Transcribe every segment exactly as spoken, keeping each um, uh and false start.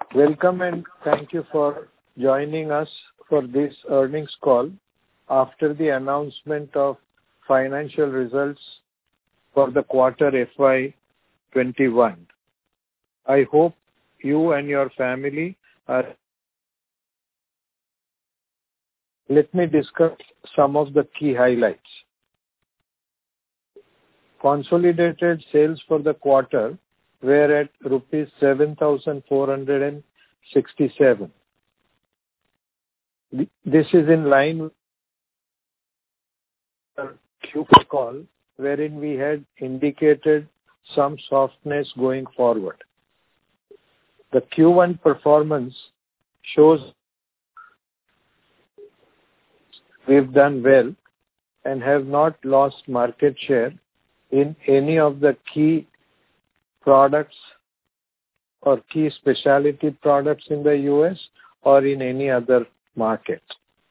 Welcome and thank you for joining us for this earnings call after the announcement of financial results for the quarter F Y twenty-one. I hope you and your family are. Let me discuss some of the key highlights. Consolidated sales for the quarter were at rupees seven thousand four hundred sixty-seven. This is in line with our Q four call, wherein we had indicated some softness going forward. The Q one performance shows we've done well and have not lost market share in any of the key products or key specialty products in the U S or in any other market.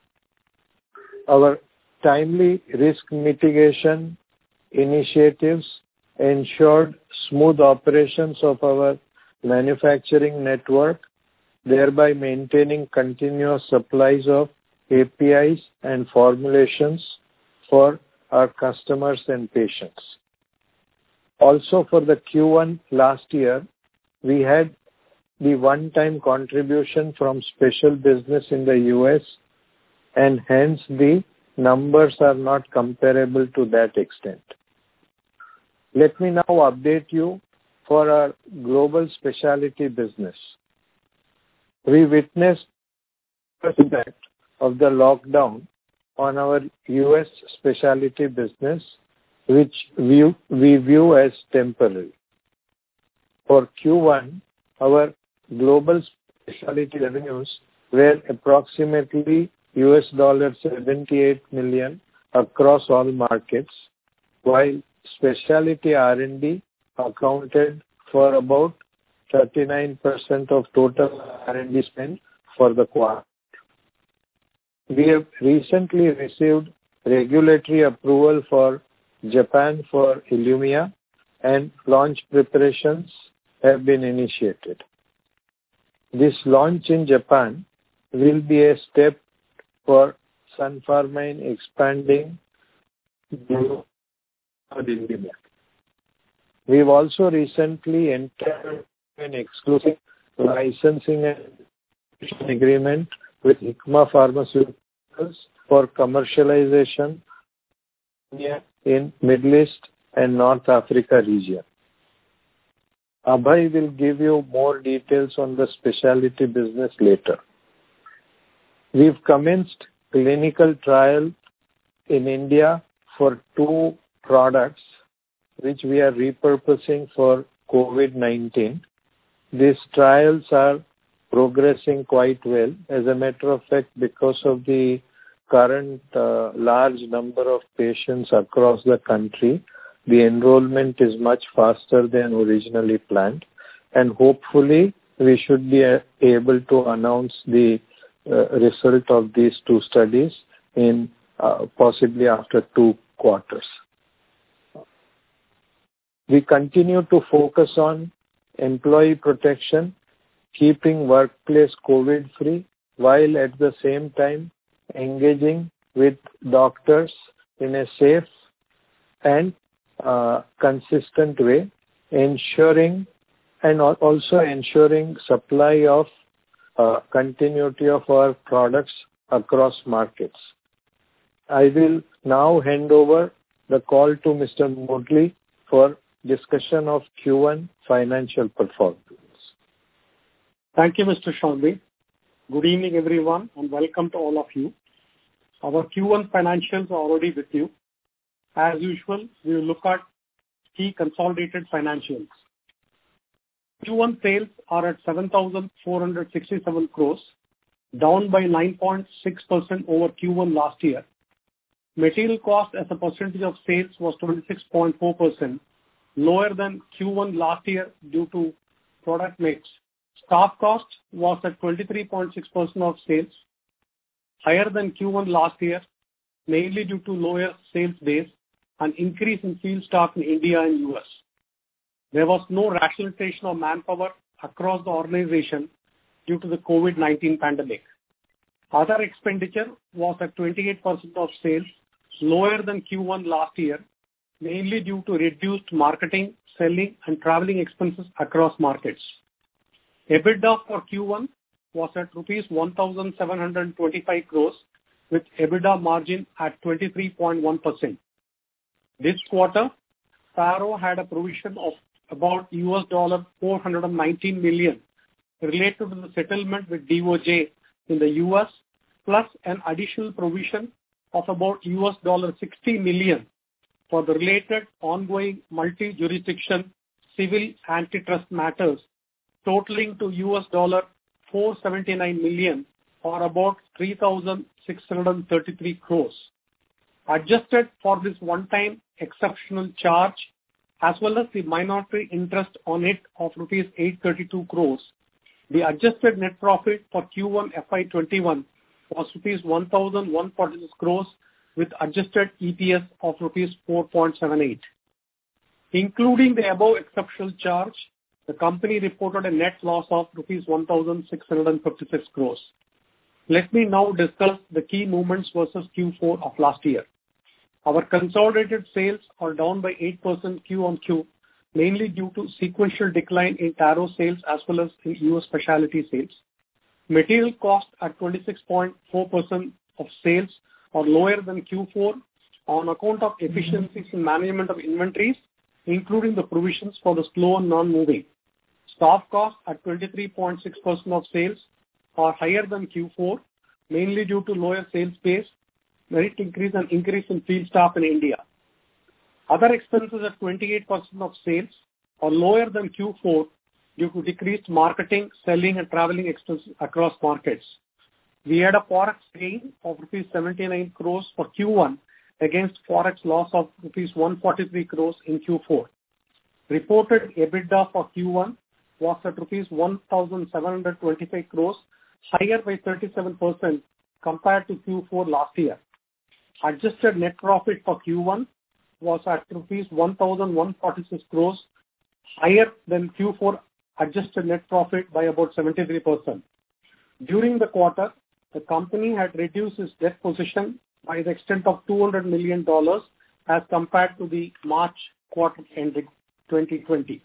Our timely risk mitigation initiatives ensured smooth operations of our manufacturing network, thereby maintaining continuous supplies of A P Is and formulations for our customers and patients. Also, for the Q one last year, we had the one-time contribution from special business in the U S, and hence the numbers are not comparable to that extent. Let me now update you for our global specialty business. We witnessed the impact of the lockdown on our U S specialty business, which we, we view as temporary. For Q one, our global specialty revenues were approximately U S seventy-eight million across all markets, while specialty R and D accounted for about thirty-nine percent of total R and D spend for the quarter. We have recently received regulatory approval for Japan for Ilumya, and launch preparations have been initiated. This launch in Japan will be a step for Sun Pharma in expanding Ilumya. We've also recently entered an exclusive licensing and agreement with Hikma Pharmaceuticals for commercialization in Middle East and North Africa region. Abhay will give you more details on the specialty business later. We've commenced clinical trial in India for two products which we are repurposing for COVID nineteen. These trials are progressing quite well. As a matter of fact, because of the current uh, large number of patients across the country, the enrollment is much faster than originally planned, and hopefully we should be uh, able to announce the uh, result of these two studies in uh, possibly after two quarters. We continue to focus on employee protection, keeping workplace COVID-free, while at the same time engaging with doctors in a safe and uh, consistent way, ensuring and also ensuring supply of uh, continuity of our products across markets. I will now hand over the call to Mister Murali for discussion of Q one financial performance. Thank you, Mister Shanghvi. Good evening, everyone, and welcome to all of you. Our Q one financials are already with you. As usual, we will look at key consolidated financials. Q one sales are at seven thousand four hundred sixty-seven crores, down by nine point six percent over Q one last year. Material cost as a percentage of sales was twenty-six point four percent, lower than Q one last year due to product mix. Staff cost was at twenty-three point six percent of sales, higher than Q one last year, mainly due to lower sales base and increase in field staff in India and U S. There was no rationalization of manpower across the organization due to the COVID nineteen pandemic. Other expenditure was at twenty-eight percent of sales, lower than Q one last year, mainly due to reduced marketing, selling, and traveling expenses across markets. EBITDA for Q one was at rupees one thousand seven hundred twenty-five crores, with EBITDA margin at twenty-three point one percent. This quarter, Taro had a provision of about U S four hundred nineteen million related to the settlement with D O J in the U S, plus an additional provision of about U S sixty million for the related ongoing multi-jurisdiction civil antitrust matters, totaling to U S four hundred seventy-nine million, or about three thousand six hundred thirty-three crores. Adjusted for this one-time exceptional charge, as well as the minority interest on it of rupees eight hundred thirty-two crores, the adjusted net profit for Q one F Y twenty-one was rupees one thousand one hundred forty-six crores, with adjusted E P S of rupees four point seven eight. Including the above exceptional charge, the company reported a net loss of rupees one thousand six hundred fifty-six crores. Let me now discuss the key movements versus Q four of last year. Our consolidated sales are down by eight percent Q on Q, mainly due to sequential decline in Taro sales as well as in U S specialty sales. Material costs at twenty-six point four percent of sales are lower than Q four on account of efficiencies in management of inventories, including the provisions for the slow and non-moving. Staff costs at twenty-three point six percent of sales are higher than Q four, mainly due to lower sales base, merit increase, and increase in field staff in India. Other expenses at twenty-eight percent of sales are lower than Q four due to decreased marketing, selling, and traveling expenses across markets. We had a forex gain of rupees seventy-nine crores for Q one against forex loss of rupees one hundred forty-three crores in Q four. Reported EBITDA for Q one was at rupees one thousand seven hundred twenty-five crores, higher by thirty-seven percent compared to Q four last year. Adjusted net profit for Q one was at rupees one thousand one hundred forty-six crores, higher than Q four adjusted net profit by about seventy-three percent. During the quarter, the company had reduced its debt position by the extent of two hundred million dollars as compared to the March quarter ending twenty twenty.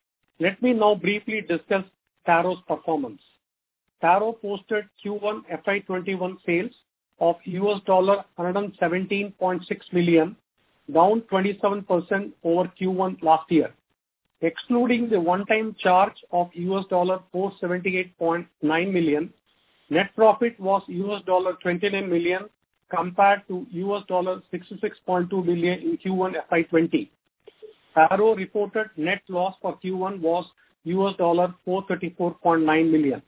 Let me now briefly discuss Taro's performance. Taro posted Q one F Y twenty-one sales of U S one hundred seventeen point six million, down twenty-seven percent over Q one last year. Excluding the one-time charge of U S four hundred seventy-eight point nine million, net profit was U S twenty-nine million compared to U S sixty-six point two million in Q one F Y twenty. Taro reported net loss for Q one was U S four hundred thirty-four point nine million.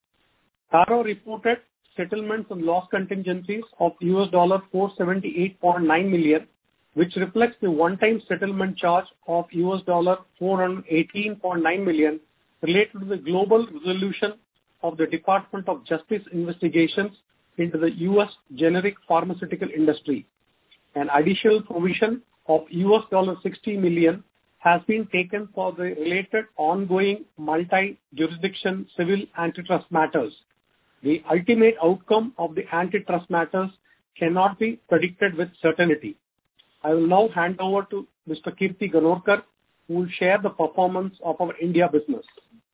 Taro reported settlements and loss contingencies of U S four hundred seventy-eight point nine million, which reflects the one-time settlement charge of U S four hundred eighteen point nine million related to the global resolution of the Department of Justice investigations into the U S generic pharmaceutical industry. An additional provision of U S sixty million has been taken for the related ongoing multi-jurisdiction civil antitrust matters. The ultimate outcome of the antitrust matters cannot be predicted with certainty. I will now hand over to Mister Kirti Ganorkar, who will share the performance of our India business.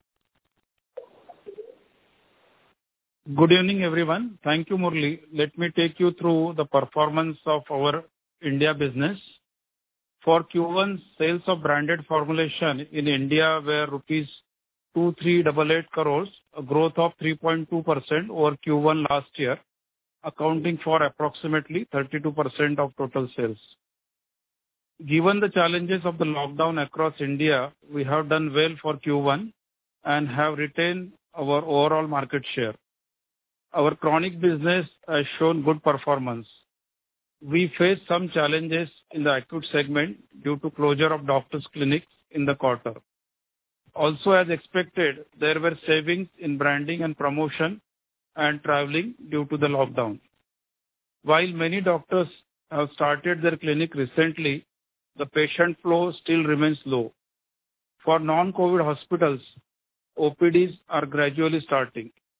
Good evening, everyone. Thank you, Murli. Let me take you through the performance of our India business. For Q one, sales of branded formulation in India were rupees two thousand three hundred eighty-eight crores, a growth of three point two percent over Q one last year, accounting for approximately thirty-two percent of total sales. Given the challenges of the lockdown across India, we have done well for Q one and have retained our overall market share. Our chronic business has shown good performance. We faced some challenges in the acute segment due to closure of doctors' clinics in the quarter. Also, as expected, there were savings in branding and promotion and traveling due to the lockdown. While many doctors have started their clinic recently, the patient flow still remains low. For non-COVID hospitals, O P Ds are gradually starting.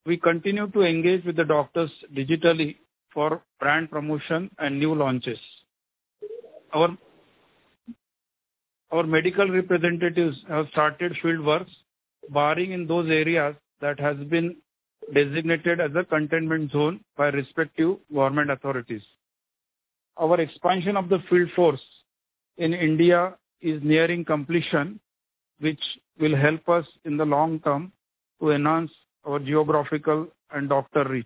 We continue to engage with the doctors digitally for brand promotion and new launches. Our, our medical representatives have started field works, barring in those areas that has been designated as a containment zone by respective government authorities. Our expansion of the field force in India is nearing completion, which will help us in the long term to enhance our geographical and doctor reach.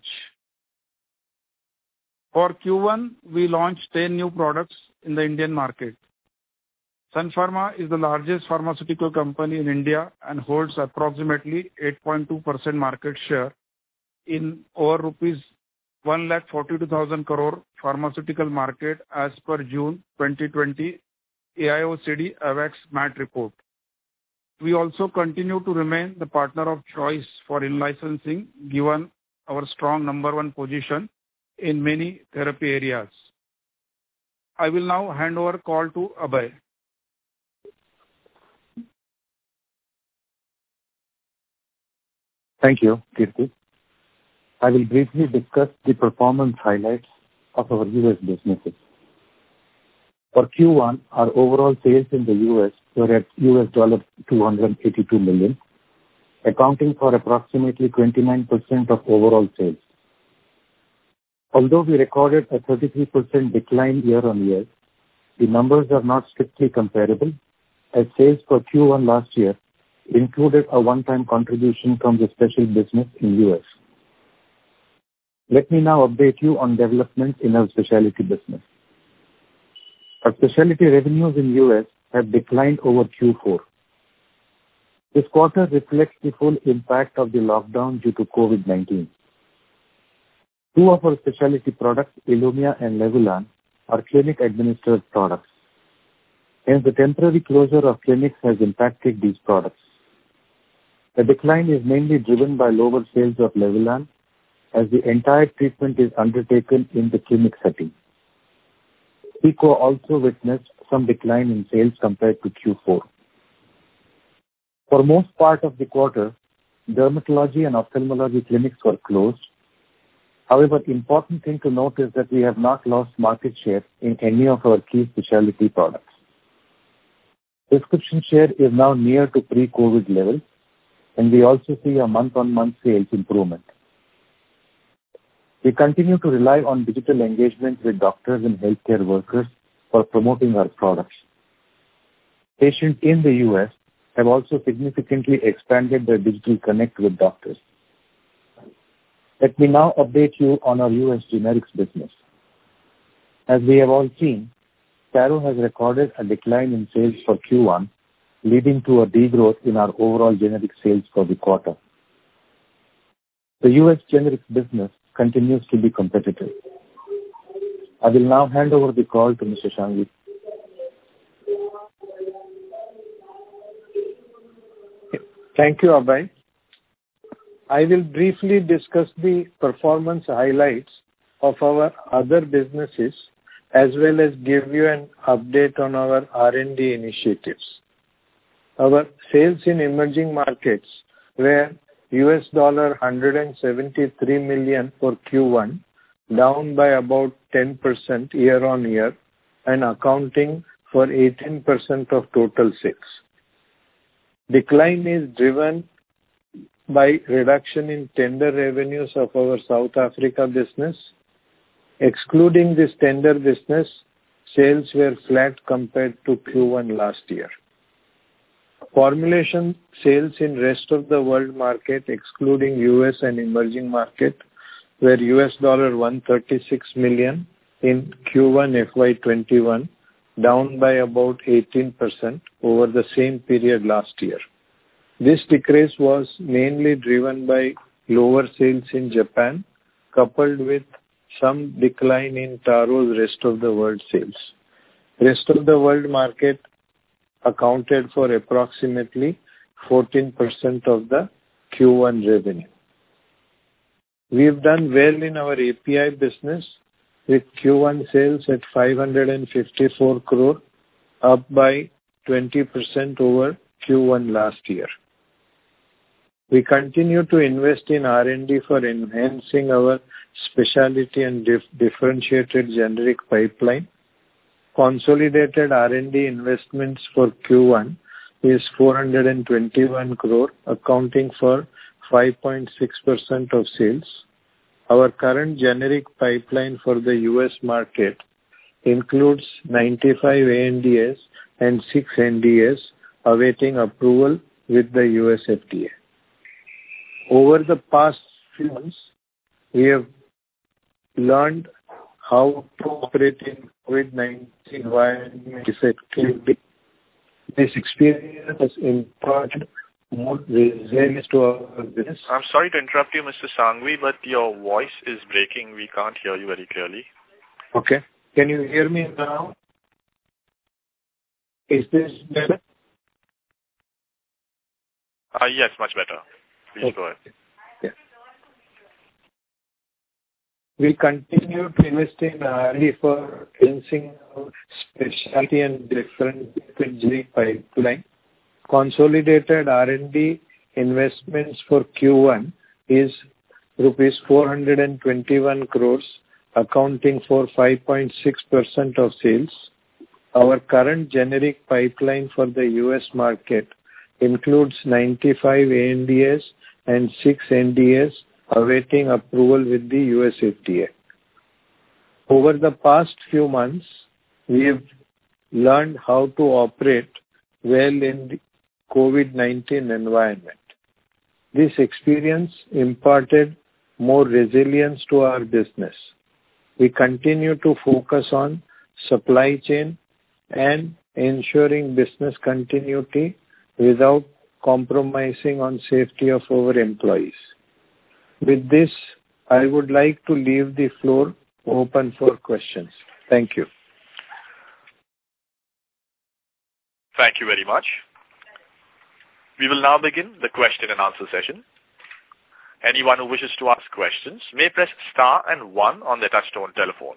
For Q one, we launched ten new products in the Indian market. Sun Pharma is the largest pharmaceutical company in India and holds approximately eight point two percent market share in over rupees one lakh forty-two thousand crore pharmaceutical market as per June twenty twenty A I O C D AWACS M A T report. We also continue to remain the partner of choice for in-licensing given our strong number one position in many therapy areas. I will now hand over call to Abhay. Thank you, Kirti. I will briefly discuss the performance highlights of our U S businesses. For Q one, our overall sales in the U S were at U S two hundred eighty-two million, accounting for approximately twenty-nine percent of overall sales. Although we recorded a thirty-three percent decline year-on-year, the numbers are not strictly comparable, as sales for Q one last year included a one-time contribution from the special business in U S. Let me now update you on developments in our specialty business. Our specialty revenues in U S have declined over Q four. This quarter reflects the full impact of the lockdown due to COVID nineteen. Two of our specialty products, Ilumya and Levulan, are clinic-administered products. Hence, the temporary closure of clinics has impacted these products. The decline is mainly driven by lower sales of Levulan, as the entire treatment is undertaken in the clinic setting. Pico also witnessed some decline in sales compared to Q four. For most part of the quarter, dermatology and ophthalmology clinics were closed. However, important thing to note is that we have not lost market share in any of our key specialty products. Prescription share is now near to pre-COVID levels, and we also see a month-on-month sales improvement. We continue to rely on digital engagement with doctors and healthcare workers for promoting our products. Patients in the U S have also significantly expanded their digital connect with doctors. Let me now update you on our U S generics business. As we have all seen, Taro has recorded a decline in sales for Q one, leading to a degrowth in our overall generic sales for the quarter. The U S generics business continues to be competitive. I will now hand over the call to Mister Shanghvi. Thank you, Abhay. I will briefly discuss the performance highlights of our other businesses as well as give you an update on our R and D initiatives. Our sales in emerging markets were U S one hundred seventy-three million for Q one, down by about ten percent year-on-year and accounting for eighteen percent of total sales. Decline is driven by reduction in tender revenues of our South Africa business. Excluding this tender business, sales were flat compared to Q one last year. Formulation sales in rest of the world market, excluding U S and emerging market, were U S one hundred thirty-six million in Q one F Y twenty-one, down by about eighteen percent over the same period last year. This decrease was mainly driven by lower sales in Japan, coupled with some decline in Taro's rest of the world sales. Rest of the world market accounted for approximately fourteen percent of the Q one revenue. We have done well in our A P I business with Q one sales at five hundred fifty-four crore, up by twenty percent over Q one last year. We continue to invest in R and D for enhancing our specialty and dif- differentiated generic pipeline. Consolidated R and D investments for Q one is four hundred twenty-one crore, accounting for five point six percent of sales. Our current generic pipeline for the U S market includes ninety-five A N D As and six N D As awaiting approval with the U S F D A. Over the past few months, we have learned how to operate in COVID nineteen environment effectively. This experience has imparted more resilience to our business. I'm sorry to interrupt you, Mister Sanghvi, but your voice is breaking. We can't hear you very clearly. Okay. Can you hear me now? Is this better? Uh, yes, much better. Please okay. go ahead. Yeah. We continue to invest in R and D for enhancing our specialty and different generic pipeline. Consolidated R and D investments for Q one is rupees four hundred twenty-one crores, accounting for five point six percent of sales. Our current generic pipeline for the U S market includes ninety-five A N D As and six N D As awaiting approval with the U S F D A. Over the past few months, we have learned how to operate well in the COVID nineteen environment. This experience imparted more resilience to our business. We continue to focus on supply chain and ensuring business continuity without compromising on safety of our employees. With this, I would like to leave the floor open for questions. Thank you. Thank you very much. We will now begin the question and answer session. Anyone who wishes to ask questions may press star and one on their touchtone telephone.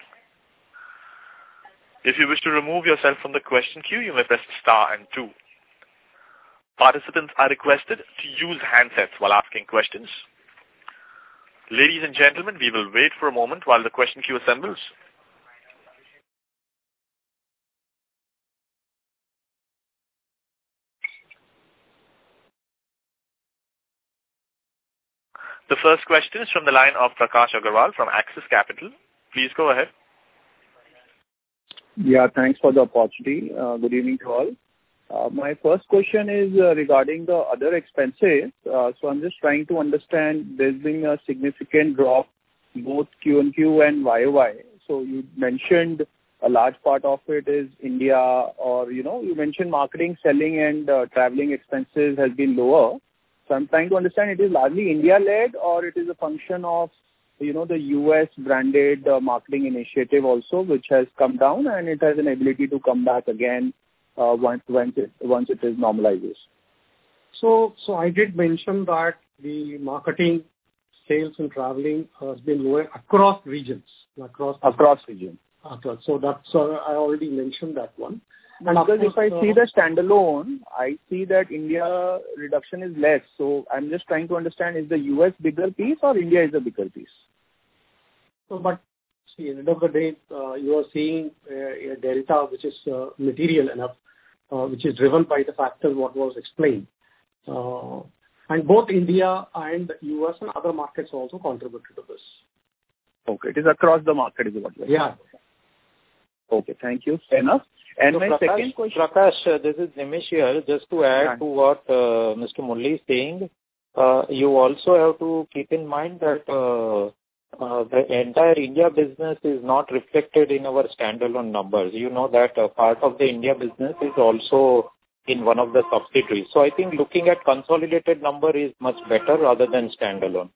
If you wish to remove yourself from the question queue, you may press star and two. Participants are requested to use handsets while asking questions. Ladies and gentlemen, we will wait for a moment while the question queue assembles. The first question is from the line of Prakash Agarwal from Axis Capital. Please go ahead. Yeah, thanks for the opportunity. Uh, good evening to all. Uh, my first question is uh, regarding the other expenses. Uh, so I'm just trying to understand, there's been a significant drop both Q on Q and Y O Y. So you mentioned a large part of it is India, or, you know, you mentioned marketing, selling and uh, traveling expenses has been lower. So I'm trying to understand, it is largely India-led or it is a function of, you know, the U S branded uh, marketing initiative also, which has come down and it has an ability to come back again uh, once, once, it, once it is normalizes. So, so I did mention that the marketing, sales and traveling has been lower across regions. Across, across regions. Across. So that's, uh, I already mentioned that one. And because if I see the standalone, I see that India reduction is less. So I'm just trying to understand, is the U S bigger piece or India is a bigger piece? So, but see, at the end of the day, uh, you are seeing uh, a delta which is uh, material enough, uh, which is driven by the factors what was explained. Uh, and both India and U S and other markets also contributed to this. Okay, it is across the market is what you're saying. Yeah. Okay, thank you. Fair enough. And so my Prakash, second question... Prakash, uh, this is Nimish here. Just to add yeah. to what uh, Mister Murali is saying, uh, you also have to keep in mind that uh, uh, the entire India business is not reflected in our standalone numbers. You know that uh, part of the India business is also in one of the subsidiaries. So I think looking at consolidated number is much better rather than standalone.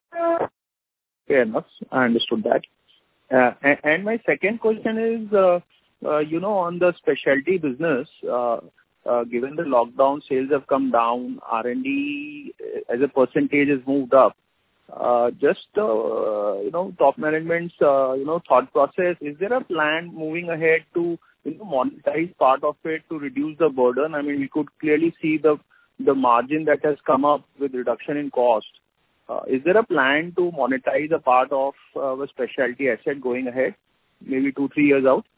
Fair enough. I understood that. Uh, and, and my second question is, uh, uh, you know, on the specialty business, uh, uh, given the lockdown, sales have come down, R and D as a percentage has moved up. Uh, just, uh, you know, top management's, uh, you know, thought process, is there a plan moving ahead to, you know, monetize part of it to reduce the burden? I mean, we could clearly see the the margin that has come up with reduction in cost, uh, is there a plan to monetize a part of uh, the specialty asset going ahead, maybe two, three years out?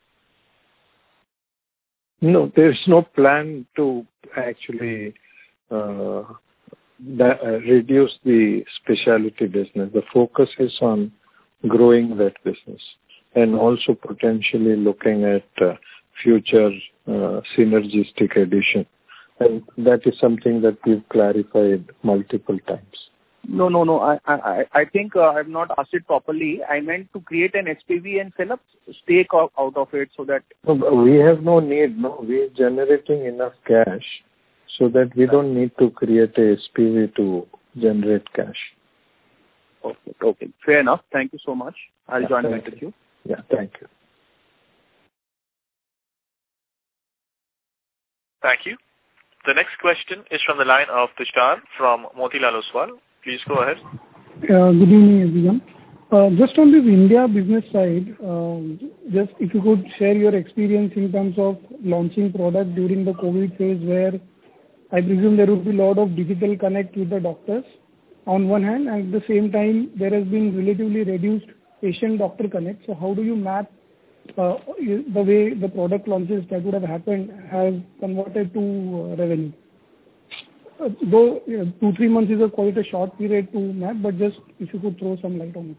No, there's no plan to actually uh, that, uh, reduce the specialty business. The focus is on growing that business and also potentially looking at uh, future uh, synergistic addition. And that is something that we've clarified multiple times. No, no, no. I I, I think uh, I have not asked it properly. I meant to create an S P V and sell a stake out, out of it so that... No, we have no need. No, we are generating enough cash so that we don't need to create a S P V to generate cash. Okay, okay. Fair enough. Thank you so much. I'll Yeah, join thank back with you. Yeah, thank you. Thank you. The next question is from the line of Tushar from Motilal Oswal. Please go ahead. Uh, good evening, everyone. Uh, just on this India business side, uh, just if you could share your experience in terms of launching product during the COVID phase, where I presume there would be a lot of digital connect with the doctors on one hand, and at the same time there has been relatively reduced patient-doctor connect. So how do you map uh, the way the product launches that would have happened has converted to uh, revenue? Uh, though you know, two, three months is a quite a short period to map, but just if you could throw some light on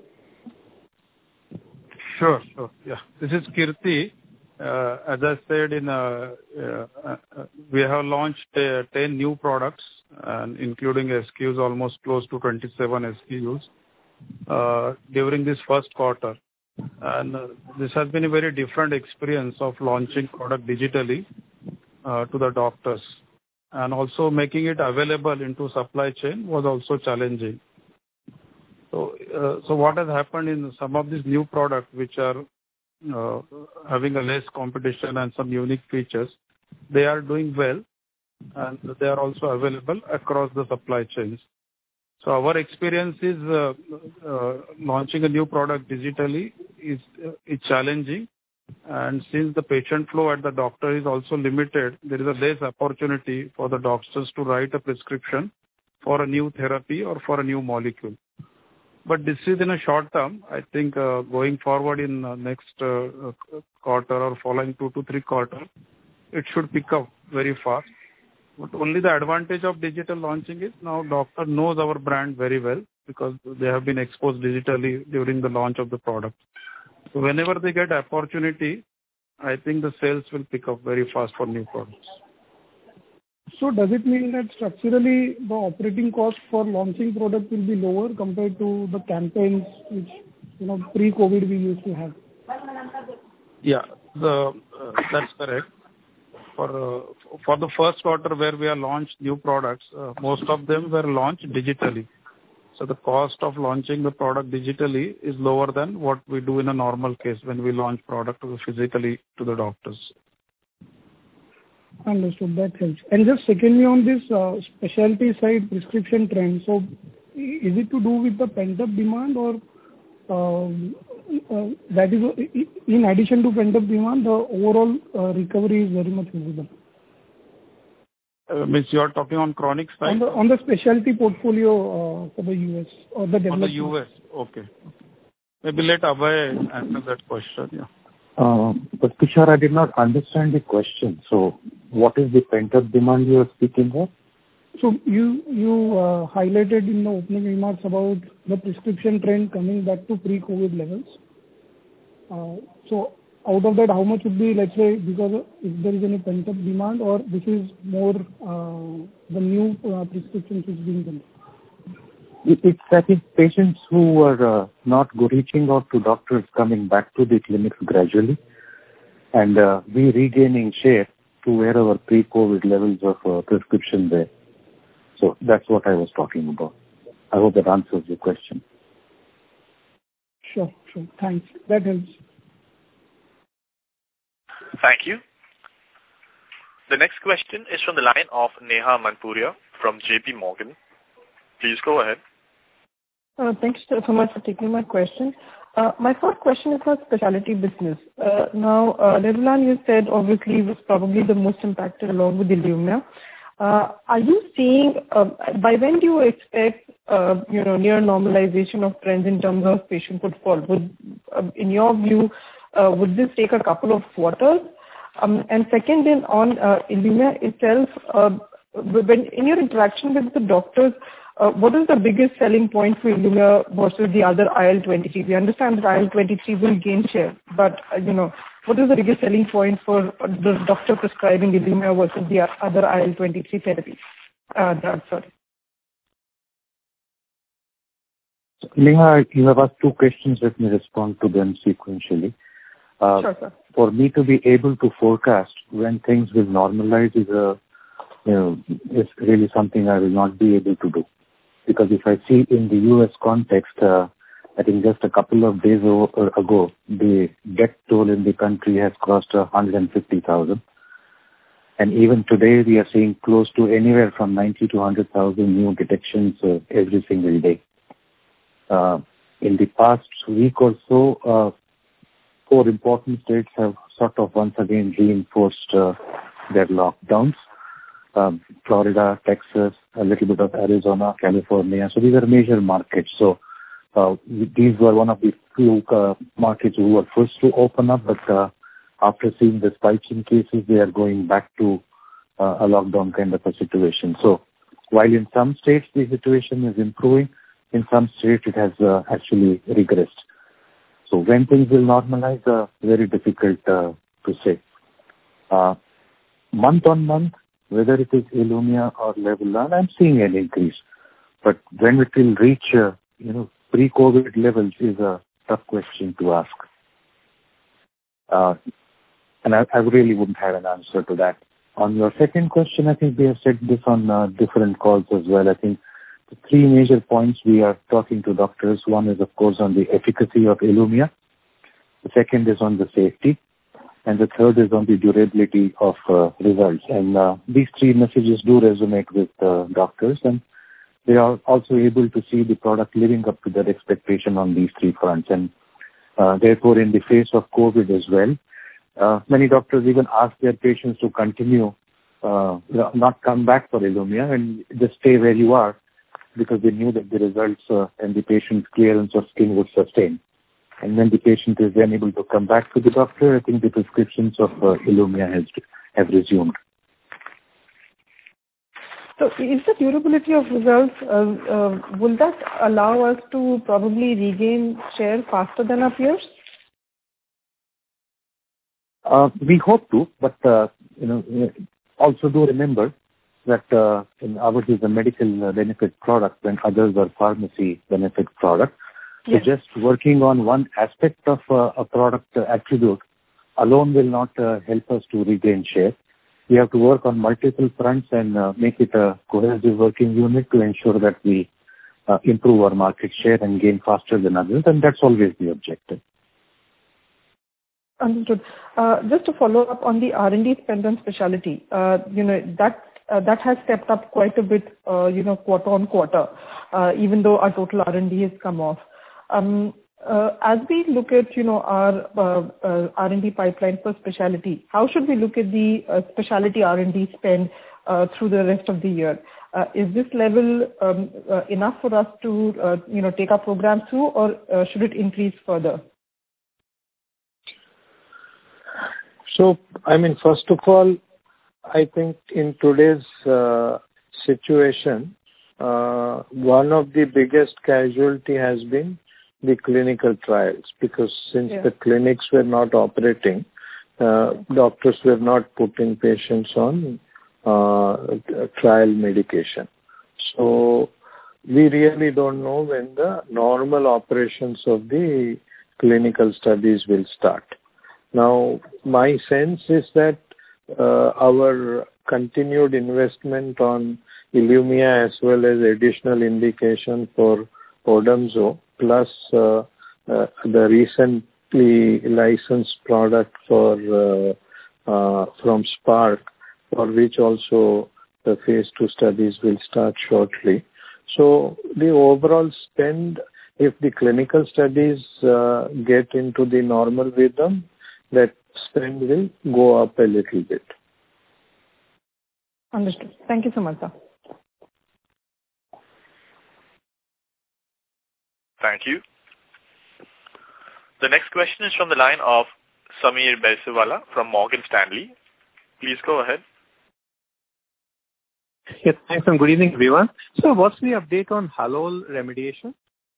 it. Sure, sure. Yeah. This is Kirti. Uh, as I said, in uh, uh, uh, we have launched uh, ten new products, and including S K Us, almost close to twenty-seven S K Us uh, during this first quarter. And uh, this has been a very different experience of launching product digitally uh, to the doctors, and also making it available into supply chain was also challenging. So, uh, so what has happened in some of these new products, which are uh, having a less competition and some unique features, they are doing well, and they are also available across the supply chains. So our experience is uh, uh, launching a new product digitally is uh, is challenging, and since the patient flow at the doctor is also limited, there is a less opportunity for the doctors to write a prescription for a new therapy or for a new molecule. But this is in a short term. I think uh, going forward in uh, next uh, quarter or following two to three quarters, it should pick up very fast. But only the advantage of digital launching is now doctor knows our brand very well because they have been exposed digitally during the launch of the product. So whenever they get opportunity, I think the sales will pick up very fast for new products. So does it mean that structurally the operating cost for launching product will be lower compared to the campaigns which, you know, pre-COVID we used to have? Yeah, the, uh, that's correct. For uh, for the first quarter where we have launched new products, uh, most of them were launched digitally. So the cost of launching the product digitally is lower than what we do in a normal case when we launch product physically to the doctors. Understood. That helps. And just secondly, on this uh, specialty side prescription trend, so is it to do with the pent-up demand, or uh, uh, that is in addition to pent-up demand, the overall uh, recovery is very much visible? Uh, means you are talking on chronic side? On the, on the specialty portfolio uh, for the U S or the development. On the U S, okay. Maybe let Abhay answer that question. Yeah. Uh, but Tushar, I did not understand the question. So, what is the pent-up demand you are speaking of? So, you you uh, highlighted in the opening remarks about the prescription trend coming back to pre-COVID levels. Uh, so, out of that, how much would be, let's say, because if there is any pent-up demand, or this is more uh, the new uh, prescriptions which is being done? It's I think patients who were uh, not go reaching out to doctors coming back to the clinics gradually, and uh, we regaining share to where our pre-COVID levels of uh, prescription were. So that's what I was talking about. I hope that answers your question. Sure, sure. Thanks. That helps. Thank you. The next question is from the line of Neha Manpuria from J P Morgan. Please go ahead. Uh, thanks so much for taking my question. Uh, my first question is about specialty business. Uh, now, uh, Levulan, you said obviously was probably the most impacted along with Ilumya. Uh, are you seeing, uh, by when do you expect, uh, you know, near normalization of trends in terms of patient footfall? Would, uh, in your view, uh, would this take a couple of quarters? Um, and second, in on uh, Ilumya itself, uh, when in your interaction with the doctors, uh, what is the biggest selling point for Ilumya versus the other I L twenty-three? We understand that I L twenty-three will gain share, but uh, you know, what is the biggest selling point for the doctor prescribing Ilumya versus the other I L twenty-three therapies? Uh, drugs, sorry. Neha, you have asked two questions. Let me respond to them sequentially. Uh, sure, sir. For me to be able to forecast when things will normalize is a, you know, is really something I will not be able to do. Because if I see in the U S context, uh, I think just a couple of days ago, the death toll in the country has crossed one hundred fifty thousand. And even today, we are seeing close to anywhere from ninety to one hundred thousand new detections uh, every single day. Uh, in the past week or so, uh, four important states have sort of once again reinforced uh, their lockdowns. Um, Florida, Texas, a little bit of Arizona, California. So these are major markets. So uh, these were one of the few uh, markets who were first to open up, but uh, after seeing the spikes in cases, they are going back to uh, a lockdown kind of a situation. So while in some states the situation is improving, in some states it has uh, actually regressed. So when things will normalize, uh, very difficult uh, to say. Uh, month on month, whether it is Ilumya or Levulan, I'm seeing an increase. But when it will reach, uh, you know, pre-COVID levels is a tough question to ask. Uh, and I, I really wouldn't have an answer to that. On your second question, I think we have said this on uh, different calls as well. I think the three major points we are talking to doctors. One is, of course, on the efficacy of Ilumya. The second is on the safety. And the third is on the durability of uh, results. And uh, these three messages do resonate with uh, doctors, and they are also able to see the product living up to their expectation on these three fronts. And uh, therefore, in the face of COVID as well, uh, many doctors even ask their patients to continue, uh, not come back for Ilumya and just stay where you are, because they knew that the results uh, and the patient's clearance of skin would sustain. And when the patient is then able to come back to the doctor, I think the prescriptions of uh, Ilumya has have resumed. So is the durability of results, uh, uh, will that allow us to probably regain share faster than our peers? Uh, we hope to, but uh, you know, also do remember that uh, in ours is a medical benefit product when others are pharmacy benefit product. So yes. Just working on one aspect of uh, a product uh, attribute alone will not uh, help us to regain share. We have to work on multiple fronts and uh, make it a cohesive working unit to ensure that we uh, improve our market share and gain faster than others, and that's always the objective. Understood. Uh, just to follow up on the R and D spend on specialty, uh, you know, that uh, that has stepped up quite a bit, uh, you know, quarter on quarter, uh, even though our total R and D has come off. Um, uh, as we look at, you know, our uh, uh, R and D pipeline for specialty, how should we look at the uh, specialty R and D spend uh, through the rest of the year? Uh, is this level um, uh, enough for us to, uh, you know, take our program through, or uh, should it increase further? So, I mean, first of all, I think in today's uh, situation, uh, one of the biggest casualty has been the clinical trials, because since yeah. the clinics were not operating, uh, doctors were not putting patients on uh, trial medication. So we really don't know when the normal operations of the clinical studies will start. Now, my sense is that uh, our continued investment on Ilumya as well as additional indication for Odomzo, plus uh, uh, the recently licensed product for uh, uh, from Spark, for which also the phase two studies will start shortly. So the overall spend, if the clinical studies uh, get into the normal rhythm, that spend will go up a little bit. Understood. Thank you so much, sir. Thank you. The next question is from the line of Sameer Baisiwala from Morgan Stanley. Please go ahead. Yes, thanks, and good evening, everyone. So what's the update on Halol remediation?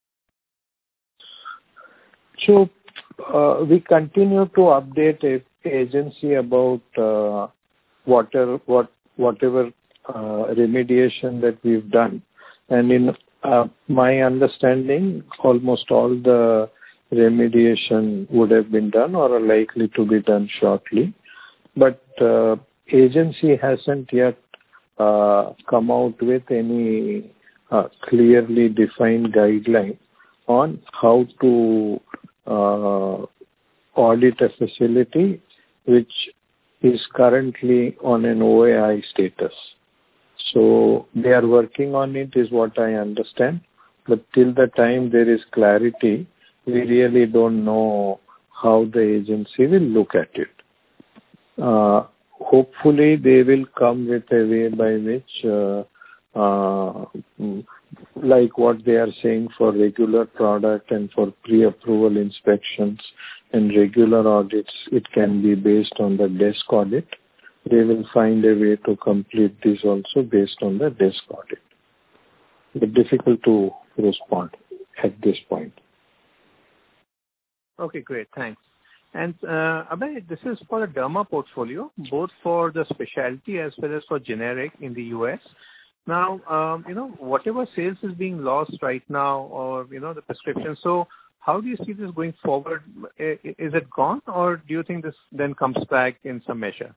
So uh, we continue to update the agency about uh, whatever, what, whatever uh, remediation that we've done. And in uh, my understanding, almost all the remediation would have been done or are likely to be done shortly. But uh, agency hasn't yet uh, come out with any uh, clearly defined guideline on how to uh, audit a facility which is currently on an O A I status. So they are working on it is what I understand. But till the time there is clarity, we really don't know how the agency will look at it. Uh, hopefully they will come with a way by which, uh, uh, like what they are saying for regular product and for pre-approval inspections and regular audits, it can be based on the desk audit. They will find a way to complete this also based on the desk audit. It's difficult to respond at this point. Okay, great. Thanks. And uh, Abhay, this is for the derma portfolio, both for the specialty as well as for generic in the U S. Now, um, you know, whatever sales is being lost right now or, you know, the prescription, so how do you see this going forward? Is it gone or do you think this then comes back in some measure?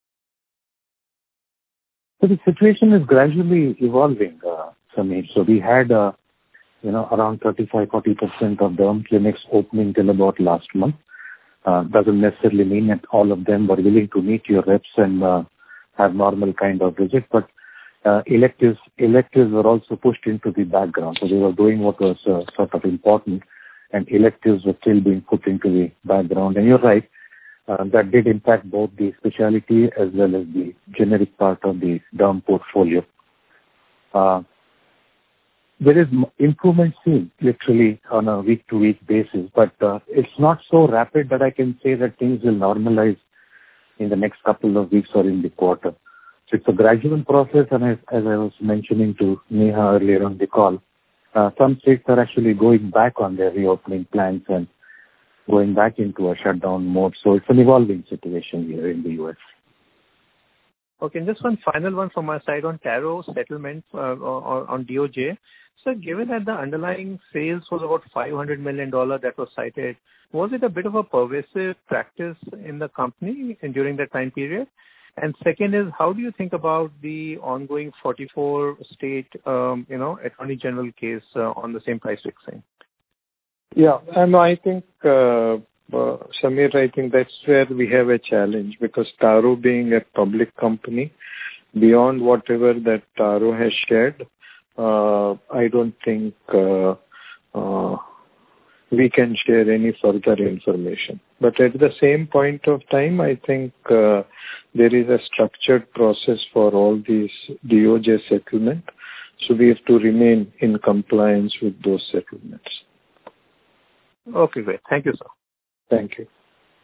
So the situation is gradually evolving, uh, Sameer. So we had, uh, you know, around thirty-five to forty percent of derm clinics opening till about last month. Uh, doesn't necessarily mean that all of them were willing to meet your reps and uh, have normal kind of visit, but uh, electives electives were also pushed into the background. So they were doing what was uh, sort of important, and electives were still being put into the background. And you're right, uh, that did impact both the specialty as well as the generic part of the derm portfolio. Uh, There is improvement seen literally on a week-to-week basis, but uh, it's not so rapid that I can say that things will normalize in the next couple of weeks or in the quarter. So it's a gradual process, and as, as I was mentioning to Neha earlier on the call, uh, some states are actually going back on their reopening plans and going back into a shutdown mode. So it's an evolving situation here in the U S. Okay, and just one final one from my side on Taro settlement uh, or, on D O J. So given that the underlying sales was about five hundred million dollars that was cited, was it a bit of a pervasive practice in the company during that time period? And second is, how do you think about the ongoing forty-four state, um, you know, Attorney General case uh, on the same price fixing? Yeah, and I think, uh, uh, Sameer, I think that's where we have a challenge because Taro being a public company, beyond whatever that Taro has shared, uh, I don't think uh, uh, we can share any further information. But at the same point of time, I think uh, there is a structured process for all these D O J settlement. So we have to remain in compliance with those settlements. Okay, great. Thank you, sir. Thank you.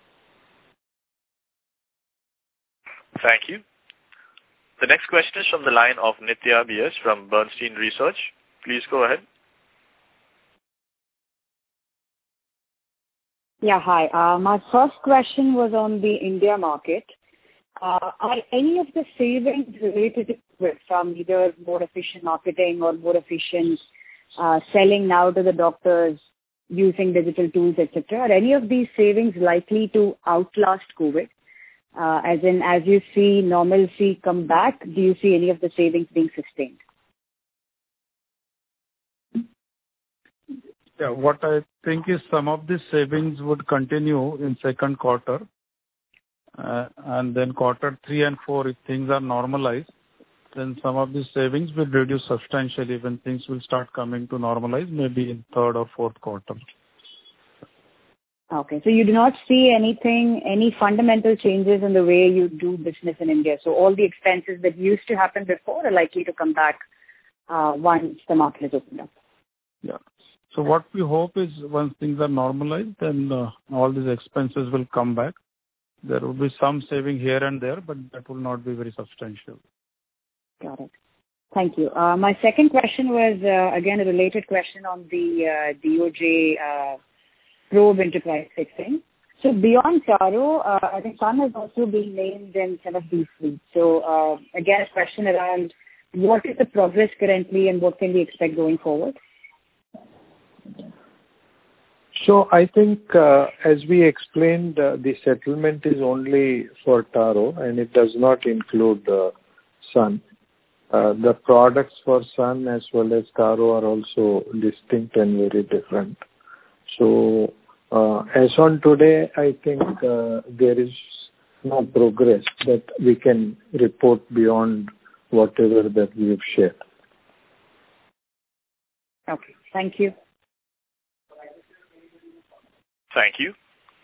Thank you. The next question is from the line of Nitya B S from Bernstein Research. Please go ahead. Yeah, hi. Uh, my first question was on the India market. Uh, are any of the savings related to it from either more efficient marketing or more efficient uh, selling now to the doctors using digital tools, et cetera? Are any of these savings likely to outlast COVID? Uh, as in, as you see normalcy come back, do you see any of the savings being sustained? Yeah, what I think is some of the savings would continue in second quarter. Uh, and then quarter three and four, if things are normalized, then some of the savings will reduce substantially when things will start coming to normalize, maybe in third or fourth quarter. Okay. So you do not see anything, any fundamental changes in the way you do business in India. So all the expenses that used to happen before are likely to come back uh, once the market is opened up. Yeah. So what we hope is once things are normalized, then uh, all these expenses will come back. There will be some saving here and there, but that will not be very substantial. Got it. Thank you. Uh, my second question was, uh, again, a related question on the uh, D O J uh, probe into price fixing. So beyond Taro, uh, I think Sun has also been named in some of these suites. So uh, again, a question around what is the progress currently and what can we expect going forward? So I think, uh, as we explained, uh, the settlement is only for Taro and it does not include uh, Sun. Uh, the products for Sun as well as Taro are also distinct and very different. So uh, as on today, I think uh, there is no progress that we can report beyond whatever that we have shared. Okay. Thank you. Thank you.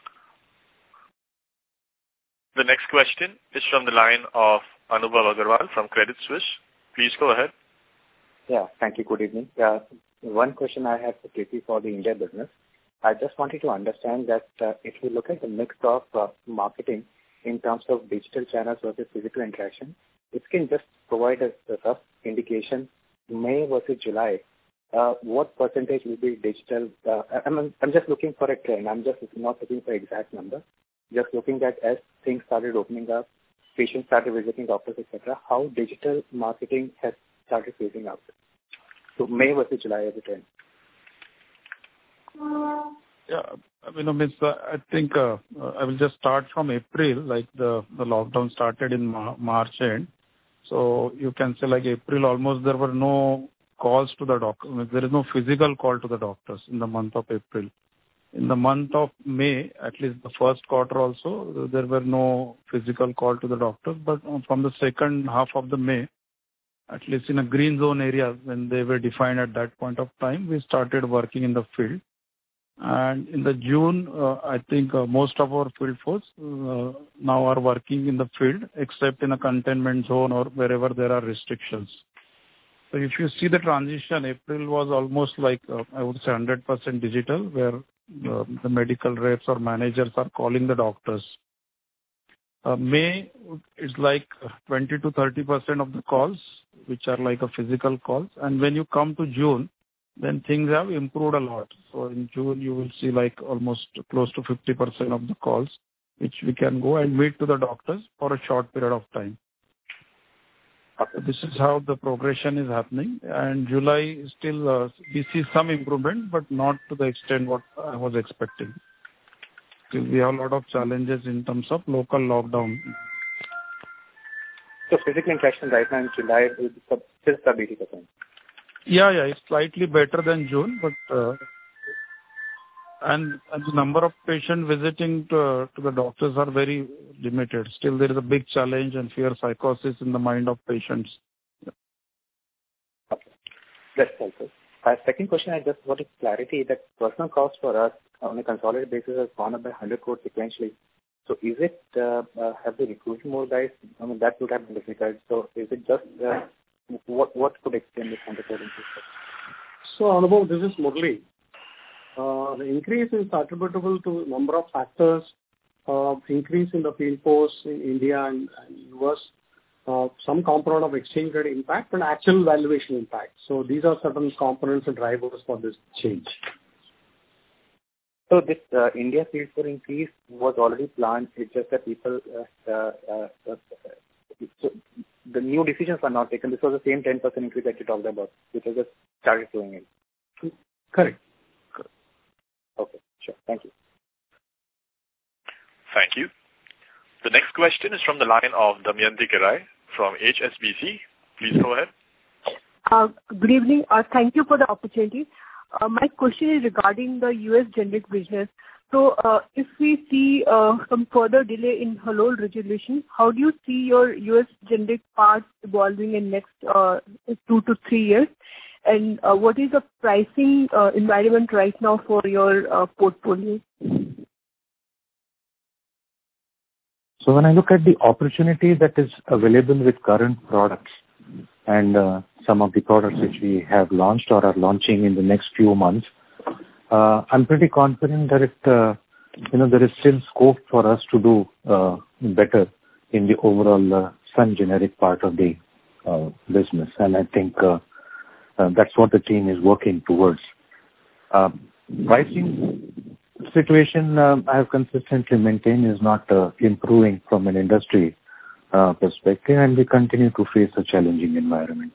The next question is from the line of Anubhav Agarwal from Credit Suisse. Please go ahead. Yeah, thank you. Good evening. Uh, one question I have for K P for the India business. I just wanted to understand that uh, if you look at the mix of uh, marketing in terms of digital channels versus physical interaction, if you can just provide us a rough indication, May versus July, uh, what percentage will be digital? Uh, I'm, I'm just looking for a trend. I'm just not looking for exact number. Just looking at as things started opening up, patients started visiting doctors, et cetera, how digital marketing has started phasing out. So May versus July as a trend. Yeah, I mean, I think uh, I will just start from April, like the, the lockdown started in March end. So you can say like April almost there were no calls to the doctor. I mean, there is no physical call to the doctors in the month of April. In the month of May, at least the first quarter also, there were no physical call to the doctors. But from the second half of the May, at least in a green zone area, when they were defined at that point of time, we started working in the field. And in the June, uh, I think uh, most of our field force uh, now are working in the field, except in a containment zone or wherever there are restrictions. So if you see the transition, April was almost like, uh, I would say one hundred percent digital, where uh, the medical reps or managers are calling the doctors. Uh, May is like twenty to thirty percent of the calls, which are like a physical calls. And when you come to June, then things have improved a lot. So in June, you will see like almost close to fifty percent of the calls, which we can go and meet to the doctors for a short period of time. So this is how the progression is happening. And July still, uh, we see some improvement, but not to the extent what I was expecting. Still, we have a lot of challenges in terms of local lockdown. So physical interaction right now in July is still sub eighty percent. Yeah, yeah, it's slightly better than June, but uh, and, and the number of patients visiting to, to the doctors are very limited. Still, there is a big challenge and fear psychosis in the mind of patients. Yeah. Okay, that's helpful. Uh, second question, I just wanted clarity that personal cost for us on a consolidated basis has gone up by one hundred crores sequentially. So is it, uh, uh, have they recruited more guys? I mean, that would have been difficult. So is it just, uh, what what could explain this one hundred crores increase? So, Anubhav, this is Murali. Uh, the increase is attributable to a number of factors, uh, increase in the field force in India and, and U S, uh, some component of exchange rate impact and actual valuation impact. So these are certain components and drivers for this change. So this uh, India field force increase was already planned. It's just that people, uh, uh, uh, uh, so the new decisions were not taken. This was the same ten percent increase that you talked about, which has just started flowing in. Correct. Okay, sure. Thank you. Thank you. The next question is from the line of Damayanti Kerai from H S B C. Please go ahead. Uh, good evening. Uh, thank you for the opportunity. Uh, my question is regarding the U S generic business. So uh, if we see uh, some further delay in Halol resolution, how do you see your U S generic part evolving in next uh, two to three years? And uh, what is the pricing uh, environment right now for your uh, portfolio? So when I look at the opportunity that is available with current products and uh, some of the products which we have launched or are launching in the next few months, uh, I'm pretty confident that it, uh, you know, there is still scope for us to do uh, better in the overall uh, Sun generic part of the uh, business. And I think uh, uh, that's what the team is working towards. Uh, pricing situation, uh, I have consistently maintained, is not uh, improving from an industry uh, perspective, and we continue to face a challenging environment.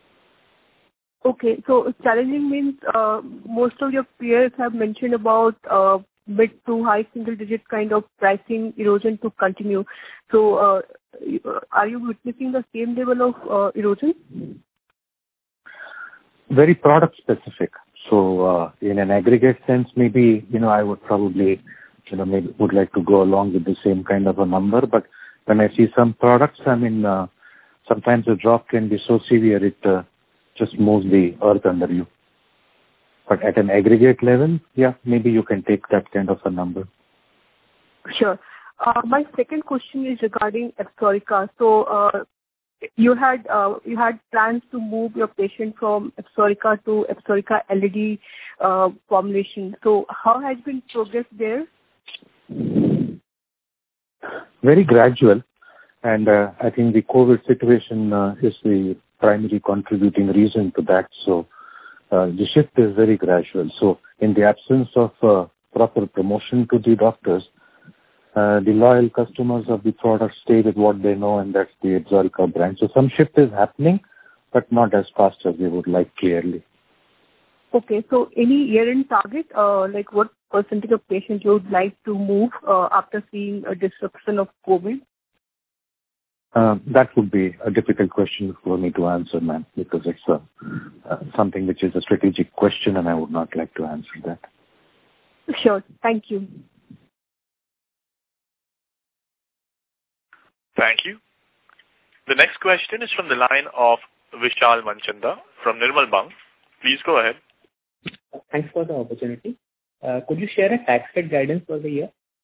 Okay, so challenging means uh, most of your peers have mentioned about uh, mid to high single digit kind of pricing erosion to continue. So uh, are you witnessing the same level of uh, erosion? Very product specific. So uh, in an aggregate sense, maybe, you know, I would probably, you know, maybe would like to go along with the same kind of a number. But when I see some products, I mean, uh, sometimes the drop can be so severe it uh, just moves the earth under you. But at an aggregate level, yeah, maybe you can take that kind of a number. Sure. Uh, my second question is regarding Absorica. So uh, you had uh, you had plans to move your patient from Absorica to Absorica L E D uh, formulation. So how has been progress there? Very gradual, and uh, I think the COVID situation uh, is the primary contributing reason to that. So uh, the shift is very gradual. So in the absence of uh, proper promotion to the doctors, uh, the loyal customers of the product stay with what they know, and that's the Absorica brand. So some shift is happening, but not as fast as we would like, clearly. Okay, so any year-end target, uh, like what percentage of patients you would like to move uh, after seeing a disruption of COVID? Uh, that would be a difficult question for me to answer, ma'am, because it's uh, uh, something which is a strategic question, and I would not like to answer that. Sure. Thank you. Thank you. The next question is from the line of Vishal Manchanda from Nirmal Bang. Please go ahead. Thanks for the opportunity. Uh, could you share a tax rate guidance for the year?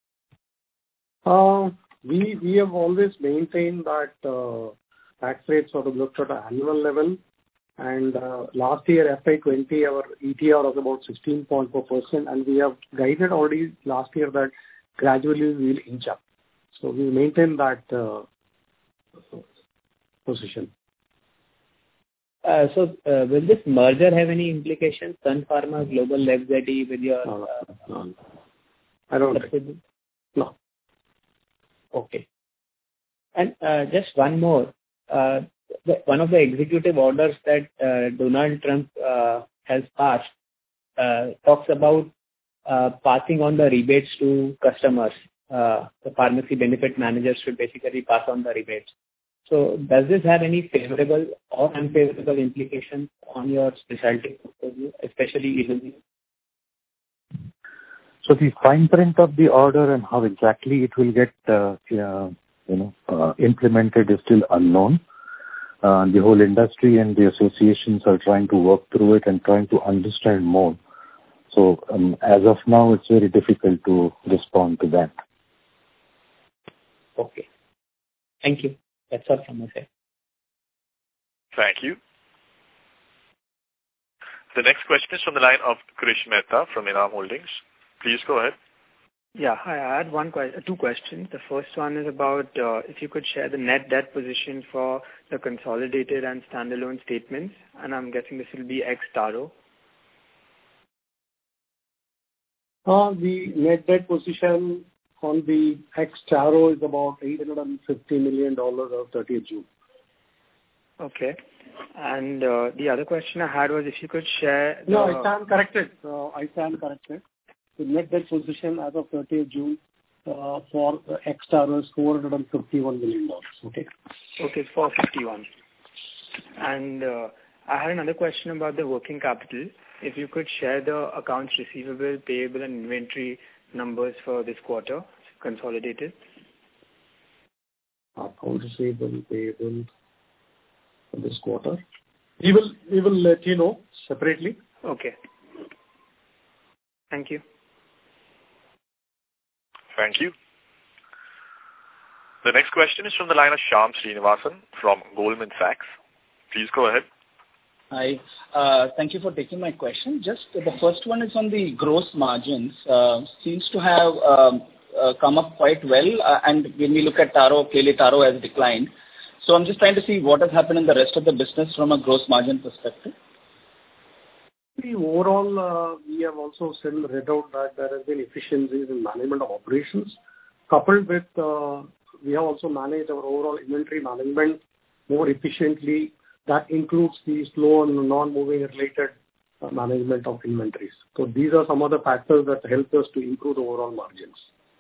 Uh, we we have always maintained that uh, tax rates sort of looked at an annual level, and uh, last year F Y twenty our E T R was about sixteen point four percent, and we have guided already last year that gradually we will inch up. So we maintain that uh, position. Uh, so uh, will this merger have any implications, Sun Pharma, Global Lexedi with your... No, uh, no, no. I don't think. No. Okay. And uh, just one more. Uh, the, one of the executive orders that uh, Donald Trump uh, has passed uh, talks about uh, passing on the rebates to customers. Uh, the pharmacy benefit managers should basically pass on the rebates. So does this have any favorable or unfavorable implications on your specialty portfolio, especially Ilumya? So the fine print of the order and how exactly it will get uh, uh, you know, uh, implemented is still unknown. Uh, the whole industry and the associations are trying to work through it and trying to understand more. So um, as of now, it's very difficult to respond to that. Okay. Thank you. That's all from my side. Thank you. The next question is from the line of Krish Mehta from Enam Holdings. Please go ahead. Yeah, hi. I had one que- two questions. The first one is about uh, if you could share the net debt position for the consolidated and standalone statements, and I'm guessing this will be ex-Taro. Uh, the net debt position on the ex-Taro is about eight hundred fifty million dollars as of thirtieth June. Okay. And uh, the other question I had was if you could share... The... No, I stand corrected. Uh, I stand corrected. The net debt position as of thirtieth June uh, for uh, ex-Taro is four hundred fifty-one million dollars. Okay. Okay, it's four hundred fifty-one. And uh, I had another question about the working capital. If you could share the accounts receivable, payable, and inventory numbers for this quarter, consolidated. Accounts receivable, payable for this quarter. We will we will let you know separately. Okay. Thank you. Thank you. The next question is from the line of Shyam Srinivasan from Goldman Sachs. Please go ahead. Hi. Uh, thank you for taking my question. Just the first one is on the gross margins. Uh, seems to have um, uh, come up quite well, uh, and when we look at Taro, clearly Taro has declined. So I'm just trying to see what has happened in the rest of the business from a gross margin perspective. The overall, uh, we have also still read out that there has been efficiencies in management of operations, coupled with uh, we have also managed our overall inventory management more efficiently. That includes the slow and non-moving related uh, management of inventories. So these are some of the factors that help us to improve the overall margins.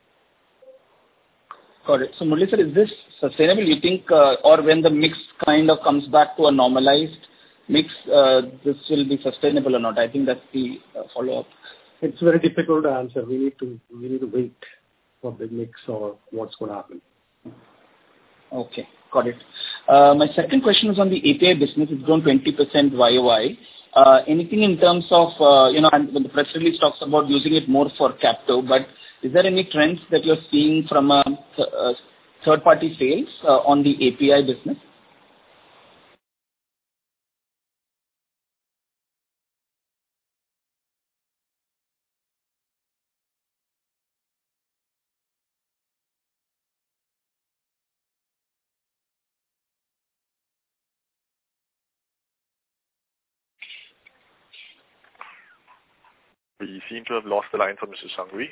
Got it. So Murali sir, is this sustainable? You think, uh, or when the mix kind of comes back to a normalized mix, uh, this will be sustainable or not? I think that's the uh, follow-up. It's very difficult to answer. We need to we need to wait for the mix or what's going to happen. Okay, got it. Uh, my second question is on the A P I business. It's grown twenty percent Y O Y. Uh, anything in terms of, uh, you know, and when the press release talks about using it more for captive, but is there any trends that you're seeing from a, a third-party sales uh, on the A P I business? We seem to have lost the line from Mister Sanghvi.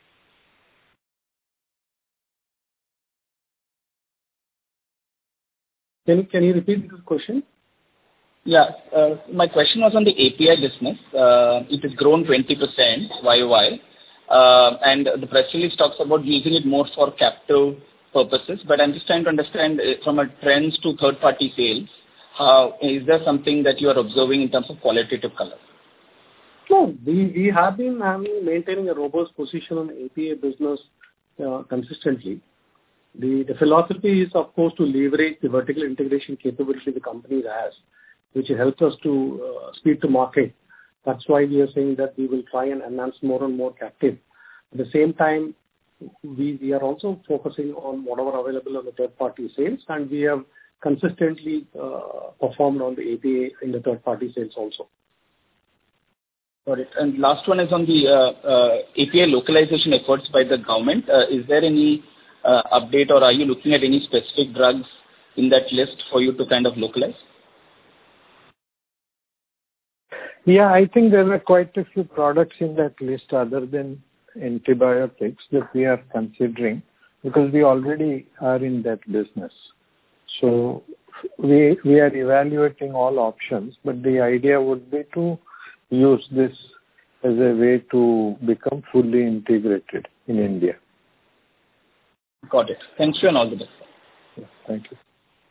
Can you, can you repeat this question? Yeah, uh, my question was on the A P I business. Uh, it has grown twenty percent Y O Y, uh, and the press release talks about using it more for captive purposes, but I'm just trying to understand uh, from a trends to third-party sales, how, is there something that you are observing in terms of qualitative color? No, we, we have been having, maintaining a robust position on the A P I business uh, consistently. The, the philosophy is, of course, to leverage the vertical integration capability the company has, which helps us to uh, speed to market. That's why we are saying that we will try and enhance more and more captive. At the same time, we, we are also focusing on whatever available on the third-party sales, and we have consistently uh, performed on the A P I in the third-party sales also. Got it. And last one is on the uh, uh, A P I localization efforts by the government. Uh, is there any uh, update, or are you looking at any specific drugs in that list for you to kind of localize? Yeah, I think there are quite a few products in that list other than antibiotics that we are considering, because we already are in that business. So we we are evaluating all options, but the idea would be to use this as a way to become fully integrated in India. Got it. Thank you and all the best. Yeah, thank you.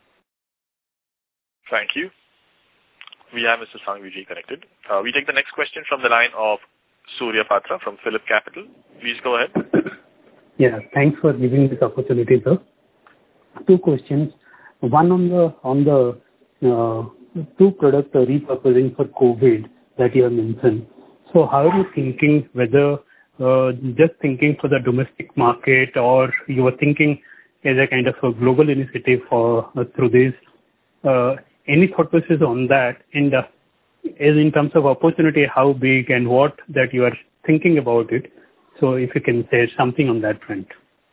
Thank you. We have Mister Sanghvi connected. Uh, we take the next question from the line of Surya Patra from Phillip Capital. Please go ahead. Yeah, thanks for giving this opportunity, sir. Two questions. One on the on the uh, two product repurposing for COVID that you have mentioned. So how are you thinking, whether uh, just thinking for the domestic market, or you are thinking as a kind of a global initiative for uh, through this? Uh, any thought process on that? And uh, as in terms of opportunity, how big and what that you are thinking about it? So if you can say something on that front.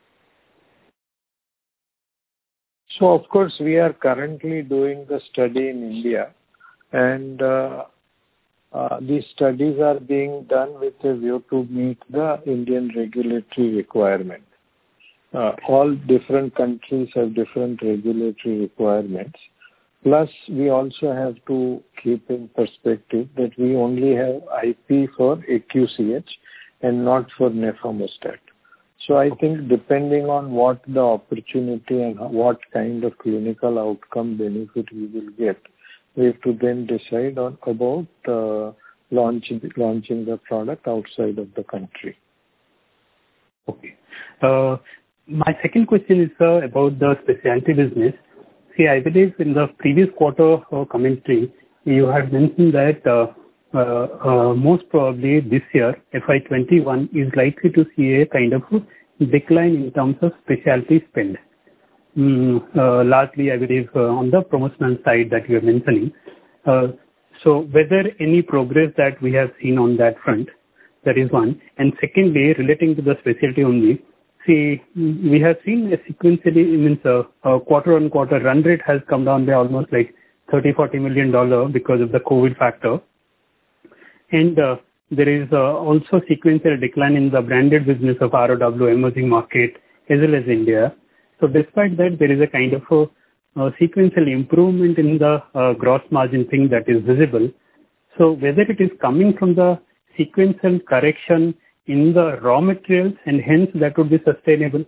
So of course we are currently doing the study in India, and uh, Uh, these studies are being done with a view to meet the Indian regulatory requirement. Uh, all different countries have different regulatory requirements. Plus, we also have to keep in perspective that we only have I P for A Q C H and not for nefamostat. So I think depending on what the opportunity and what kind of clinical outcome benefit we will get, we have to then decide on about uh, launching launching the product outside of the country. Okay. Uh, my second question is uh, about the specialty business. See, I believe in the previous quarter uh, commentary, you had mentioned that uh, uh, uh, most probably this year, F Y twenty-one, is likely to see a kind of decline in terms of specialty spend. mm, uh, largely, I believe, uh, on the promotional side that you are mentioning. Uh, so whether any progress that we have seen on that front, that is one. And secondly, relating to the specialty only, see, we have seen a sequentially, means uh, uh, quarter-on-quarter run rate has come down by almost like thirty, forty million dollars because of the COVID factor. And uh, there is uh, also sequential decline in the branded business of R O W, emerging market, as well as India. So despite that, there is a kind of a, a sequential improvement in the uh, gross margin thing that is visible. So whether it is coming from the sequential correction in the raw materials and hence that would be sustainable?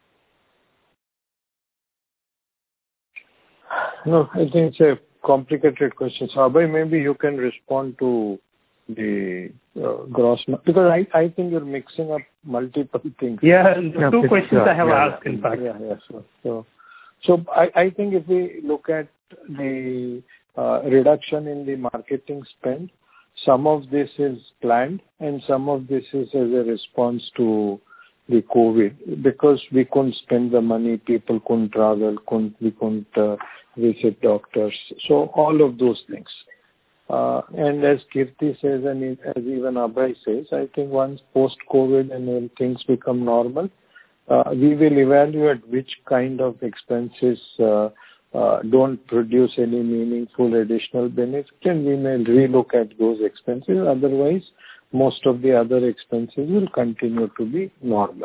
No, I think it's a complicated question. So Abhay, maybe you can respond to the uh, gross margin, because I, I think you're mixing up multiple things. Yeah, yeah two questions I have yeah, asked in fact. Yeah, yeah, so, so, so I, I think if we look at the uh, reduction in the marketing spend, some of this is planned and some of this is as a response to the COVID, because we couldn't spend the money, people couldn't travel, couldn't, we couldn't uh, visit doctors. So all of those things. Uh, and as Kirti says, and as even Abhay says, I think once post-COVID and when things become normal, uh, we will evaluate which kind of expenses uh, uh, don't produce any meaningful additional benefit, and we may relook at those expenses. Otherwise, most of the other expenses will continue to be normal.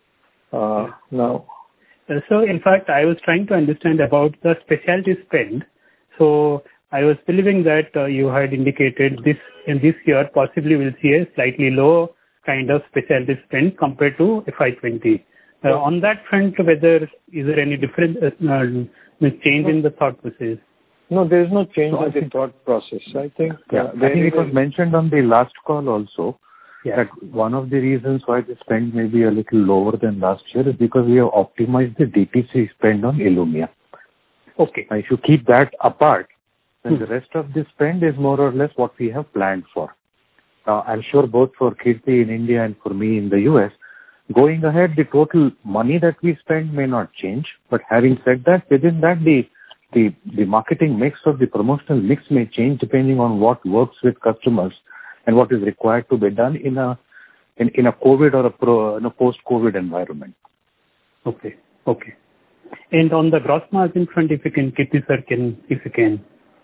Uh, now, so in fact, I was trying to understand about the specialty spend. So I was believing that uh, you had indicated this in this year possibly we'll see a slightly low kind of specialty spend compared to F Y twenty. Uh, on that front, whether is there any different uh, change in the thought process? No, there is no change so in the thought process. I think yeah, uh, I think it was mentioned on the last call also yeah. that one of the reasons why the spend may be a little lower than last year is because we have optimized the D T C spend on Illumya. Okay. Now, if you keep that apart, then hmm. the rest of the spend is more or less what we have planned for. Now, I'm sure both for Kirti in India and for me in the U S, going ahead, the total money that we spend may not change. But having said that, within that, the the, the marketing mix or the promotional mix may change depending on what works with customers and what is required to be done in a in, in a COVID or a, pro, in a post-COVID environment. Okay, okay. And on the gross margin front, if you can, Kirti sir, can if you can.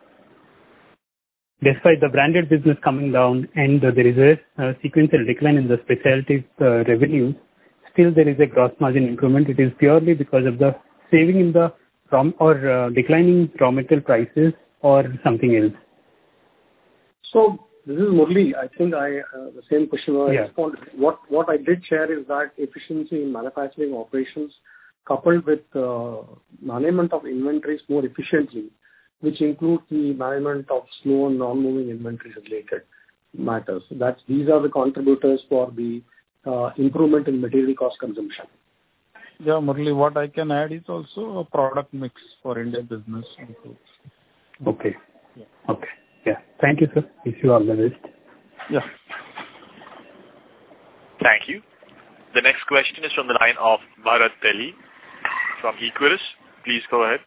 Despite the branded business coming down and uh, there is a uh, sequential decline in the specialty uh, revenues, still there is a gross margin improvement. It is purely because of the saving in the raw or uh, declining raw material prices or something else. So this is Murli. I think I uh, the same question I yeah. responded. What what I did share is that efficiency in manufacturing operations coupled with uh, management of inventories more efficiently, which includes the management of slow and non-moving inventories related matters. That's, these are the contributors for the uh, improvement in material cost consumption. Yeah, Murli, what I can add is also a product mix for India business. Okay. Yeah. Okay. Yeah. Thank you, sir. Wish you all the best. Yeah. Thank you. The next question is from the line of Bharat Delhi from Equirus. Please go ahead.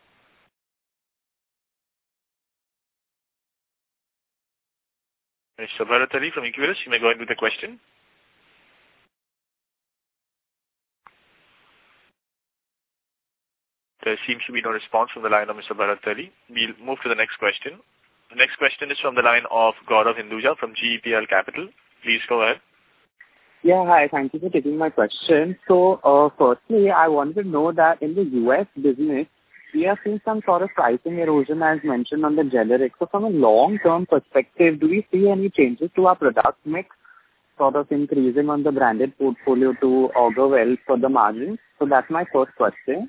Mister Bharat Ali from Equirus, you may go ahead with the question. There seems to be no response from the line of Mister Bharat Ali. We'll move to the next question. The next question is from the line of Gaurav Hinduja from G E P L Capital. Please go ahead. Yeah, hi. Thank you for taking my question. So, uh, firstly, I wanted to know that in the U S business, we are seeing some sort of pricing erosion as mentioned on the generic. So from a long-term perspective, do we see any changes to our product mix sort of increasing on the branded portfolio to augur well for the margins? So that's my first question.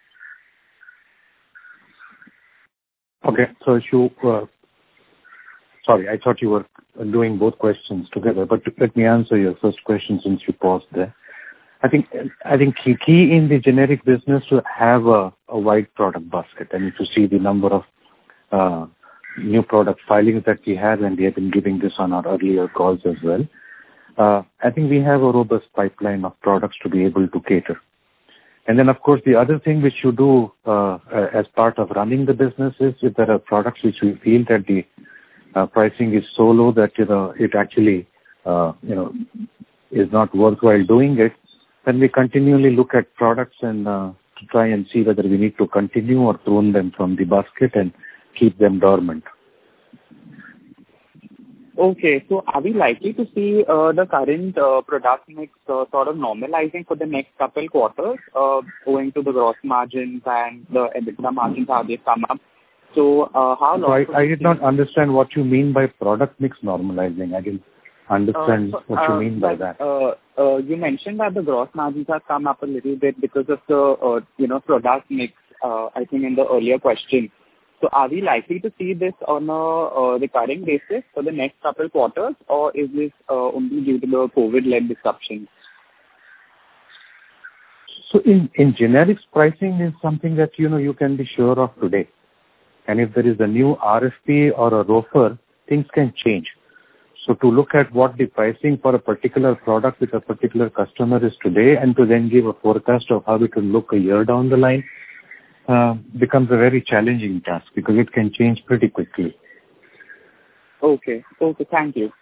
Okay, so if you, uh, sorry, I thought you were doing both questions together, but let me answer your first question since you paused there. I think I think key, key in the generic business to have a, a wide product basket. And if you see the number of uh, new product filings that we have, and we have been giving this on our earlier calls as well, uh, I think we have a robust pipeline of products to be able to cater. And then, of course, the other thing which you do uh, as part of running the business is if there are products which we feel that the uh, pricing is so low that, you know, it actually, uh, you know, is not worthwhile doing it, then we continually look at products and uh, to try and see whether we need to continue or prune them from the basket and keep them dormant. Okay, so are we likely to see uh, the current uh, product mix uh, sort of normalizing for the next couple quarters, uh, owing to the gross margins and the EBITDA margins, how they come up? So uh, how long? So I, I did not understand what you mean by product mix normalizing. I didn't understand uh, so, what you uh, mean by but, that. Uh, uh, you mentioned that the gross margins have come up a little bit because of the uh, you know product mix. Uh, I think in the earlier question. So are we likely to see this on a uh, recurring basis for the next couple quarters, or is this uh, only due to the COVID-led disruptions? So in, in generics, pricing is something that, you know, you can be sure of today. And if there is a new R F P or a R O F R, things can change. So to look at what the pricing for a particular product with a particular customer is today and to then give a forecast of how it will look a year down the line, Uh, becomes a very challenging task because it can change pretty quickly. Okay. Okay. Thank you.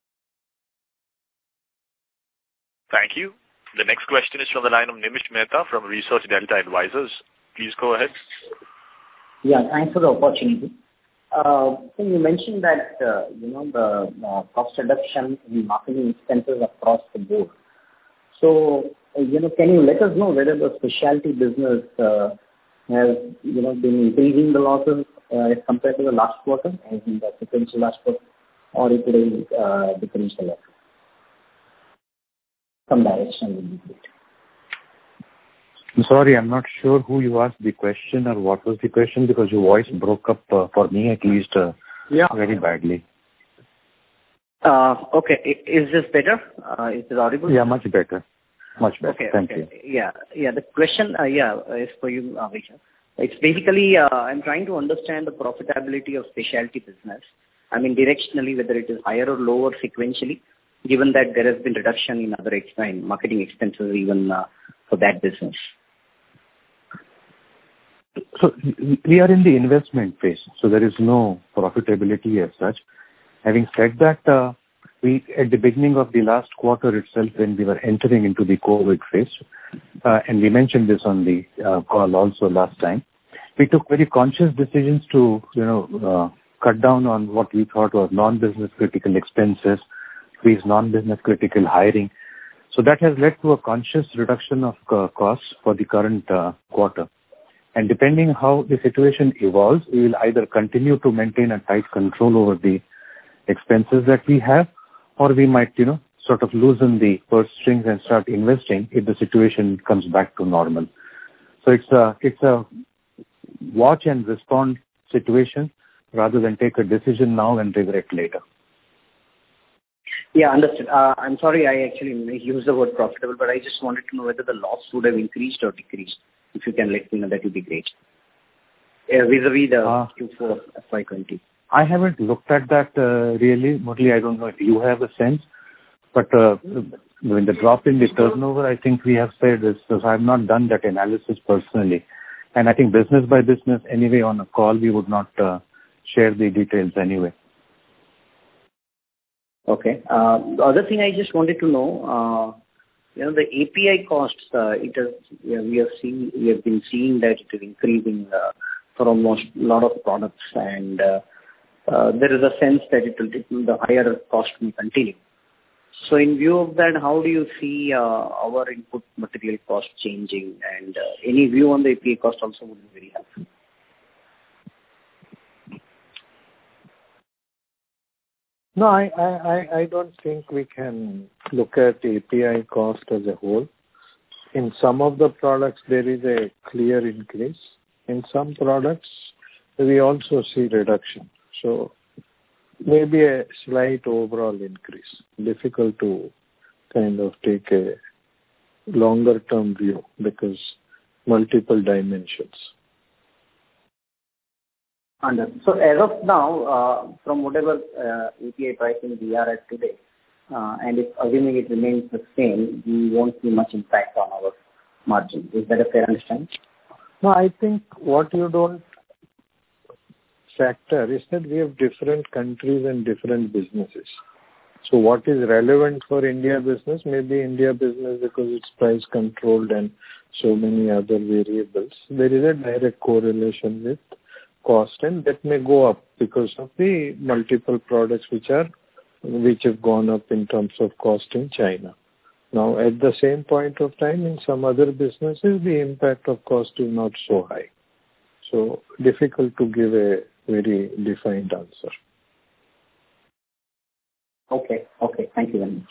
Thank you. The next question is from the line of Nimish Mehta from Research Delta Advisors. Please go ahead. Yeah, thanks for the opportunity. Uh, so you mentioned that, uh, you know, the uh, cost reduction in marketing expenses across the board. So, uh, you know, can you let us know whether the specialty business uh, has, you know, been increasing the losses uh, as compared to the last quarter, as in the sequential last quarter, or it is uh, decreased a lot? Some direction will be great. I'm sorry, I'm not sure who you asked the question or what was the question because your voice broke up uh, for me at least uh, yeah. very badly. Uh, okay, is this better? Uh, is this audible? Yeah, much better. Much better. Okay, Thank okay. you. Yeah, yeah. The question, uh, yeah, is for you, uh, Vijay. It's basically, uh, I'm trying to understand the profitability of specialty business. I mean, directionally, whether it is higher or lower sequentially, given that there has been reduction in other expense, marketing expenses even uh, for that business. So we are in the investment phase, so there is no profitability as such. Having said that, uh, we at the beginning of the last quarter itself, when we were entering into the COVID phase, uh, and we mentioned this on the uh, call also last time, we took very conscious decisions to, you know, uh, cut down on what we thought were non-business critical expenses, squeeze non-business critical hiring. So that has led to a conscious reduction of uh, costs for the current uh, quarter. And depending how the situation evolves, we will either continue to maintain a tight control over the expenses that we have, or we might, you know, sort of loosen the purse strings and start investing if the situation comes back to normal. So it's a, it's a watch and respond situation rather than take a decision now and regret later. Yeah, understood. Uh, I'm sorry I actually used the word profitable, but I just wanted to know whether the loss would have increased or decreased. If you can let me know, that would be great. Uh, vis-a-vis the uh, Q four of F Y twenty. I haven't looked at that uh, really. Murli, I don't know if you have a sense. But uh, when the drop in the turnover, I think we have said is, so I have not done that analysis personally. And I think business by business, anyway, on a call, we would not uh, share the details anyway. Okay. Uh, the other thing I just wanted to know, uh, you know, the A P I costs, uh, it has, you know, we have seen, we have been seeing that it is increasing uh, for almost a lot of products, and uh, uh, there is a sense that it will, the higher cost will continue. So in view of that, how do you see uh, our input material cost changing, and uh, any view on the A P I cost also would be very helpful. No, I, I, I don't think we can look at A P I cost as a whole. In some of the products, there is a clear increase. In some products, we also see reduction. So maybe a slight overall increase. Difficult to kind of take a longer term view because multiple dimensions. Understood. So as of now, uh, from whatever uh, A P I pricing we are at today, uh, and if assuming it remains the same, we won't see much impact on our margin. Is that a fair understanding? No, I think what you don't factor is that we have different countries and different businesses. So what is relevant for India business may be India business because it's price controlled and so many other variables. There is a direct correlation with cost, and that may go up because of the multiple products which are which have gone up in terms of cost in China. Now, at the same point of time, in some other businesses, the impact of cost is not so high. So difficult to give a very defined answer. Okay. Okay. Thank you very much.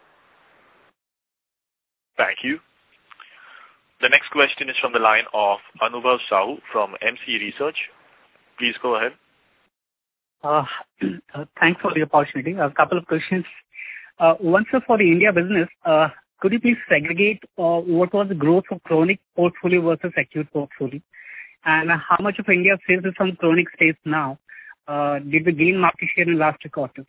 Thank you. The next question is from the line of Anubhav Sahu from M C Research. Please go ahead. Uh, thanks for the opportunity. A couple of questions. Uh, one, sir, for the India business, uh, could you please segregate uh, what was the growth of chronic portfolio versus acute portfolio? And uh, how much of India sales is from chronic states now? Uh, did we gain market share in last two quarters?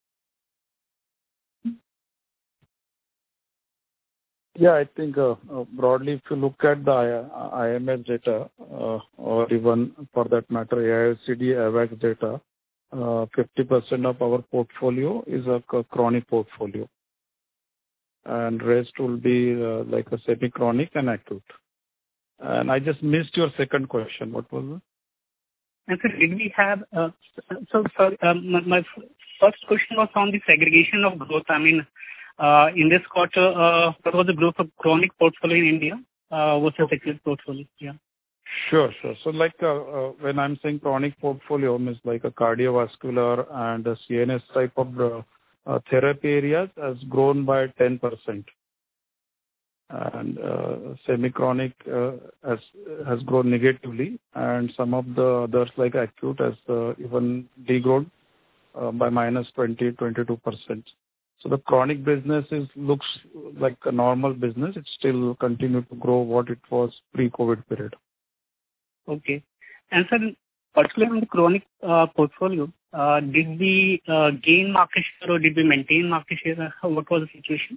Yeah, I think uh, uh, broadly, if you look at the I M S data, uh, or even for that matter, A I C D, A W A C data, uh, fifty percent of our portfolio is a chronic portfolio. And rest will be uh, like a semi-chronic and acute. And I just missed your second question. What was it? And sir, did we have, uh, so sorry, um, my, my first question was on the segregation of growth. I mean, Uh, in this quarter, uh, what was the growth of chronic portfolio in India uh, versus acute portfolio? Yeah. Sure, sure. So like uh, uh, when I'm saying chronic portfolio, means like a cardiovascular and a C N S type of uh, uh, therapy areas has grown by ten percent. And uh, semi-chronic uh, has, has grown negatively, and some of the others like acute has uh, even degrown uh, by minus twenty, twenty-two percent. So the chronic business is looks like a normal business. It still continued to grow what it was pre-COVID period. Okay. And sir, particularly in the chronic uh, portfolio, uh, did we uh, gain market share or did we maintain market share? What was the situation?